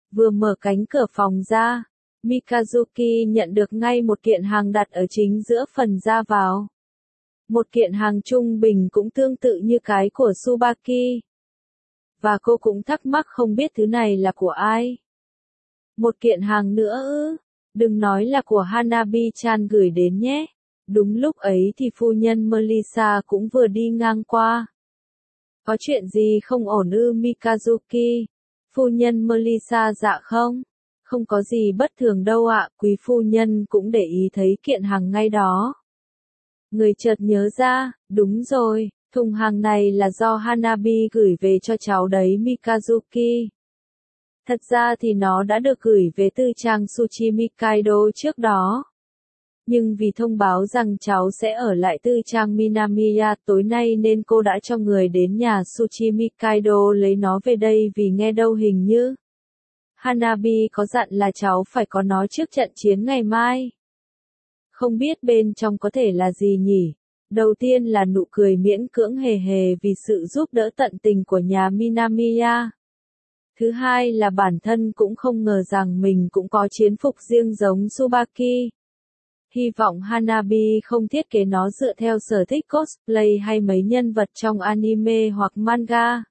Vừa mở cánh cửa phòng ra, Mikazuki nhận được ngay một kiện hàng đặt ở chính giữa phần ra vào. Một kiện hàng trung bình cũng tương tự như cái của Tsubaki. Và cô cũng thắc mắc không biết thứ này là của ai. Một kiện hàng nữa ư? Đừng nói là của Hanabi-chan gửi đến nhé. Đúng lúc ấy thì phu nhân Melissa cũng vừa đi ngang qua. Có chuyện gì không ổn ư Mikazuki? Phu nhân Melissa dạ không. Không có gì bất thường đâu ạ, quý phu nhân cũng để ý thấy kiện hàng ngay đó. Người chợt nhớ ra, đúng rồi, thùng hàng này là do Hanabi gửi về cho cháu đấy Mikazuki. Thật ra thì nó đã được gửi về tư trang Tsuchimikaido trước đó. Nhưng vì thông báo rằng cháu sẽ ở lại tư trang Minamiya tối nay nên cô đã cho người đến nhà Tsuchimikaido lấy nó về đây vì nghe đâu hình như Hanabi có dặn là cháu phải có nó trước trận chiến ngày mai. Không biết bên trong có thể là gì nhỉ? Đầu tiên là nụ cười miễn cưỡng hề hề vì sự giúp đỡ tận tình của nhà Minamiya. Thứ hai là bản thân cũng không ngờ rằng mình cũng có chiến phục riêng giống Tsubaki. Hy vọng Hanabi không thiết kế nó dựa theo sở thích cosplay hay mấy nhân vật trong anime hoặc manga.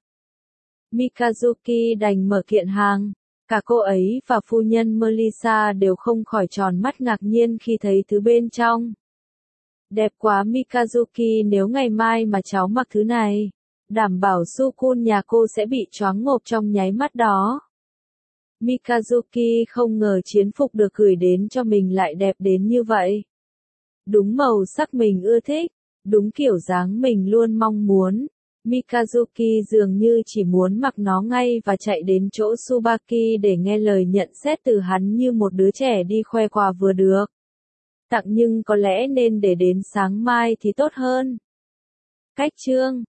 Mikazuki đành mở kiện hàng. Cả cô ấy và phu nhân Melissa đều không khỏi tròn mắt ngạc nhiên khi thấy thứ bên trong. Đẹp quá Mikazuki, nếu ngày mai mà cháu mặc thứ này, đảm bảo Sukun nhà cô sẽ bị choáng ngộp trong nháy mắt đó. Mikazuki không ngờ chiến phục được gửi đến cho mình lại đẹp đến như vậy. Đúng màu sắc mình ưa thích, đúng kiểu dáng mình luôn mong muốn. Mikazuki dường như chỉ muốn mặc nó ngay và chạy đến chỗ Tsubaki để nghe lời nhận xét từ hắn như một đứa trẻ đi khoe quà vừa được. Tặng nhưng có lẽ nên để đến sáng mai thì tốt hơn. Cách chương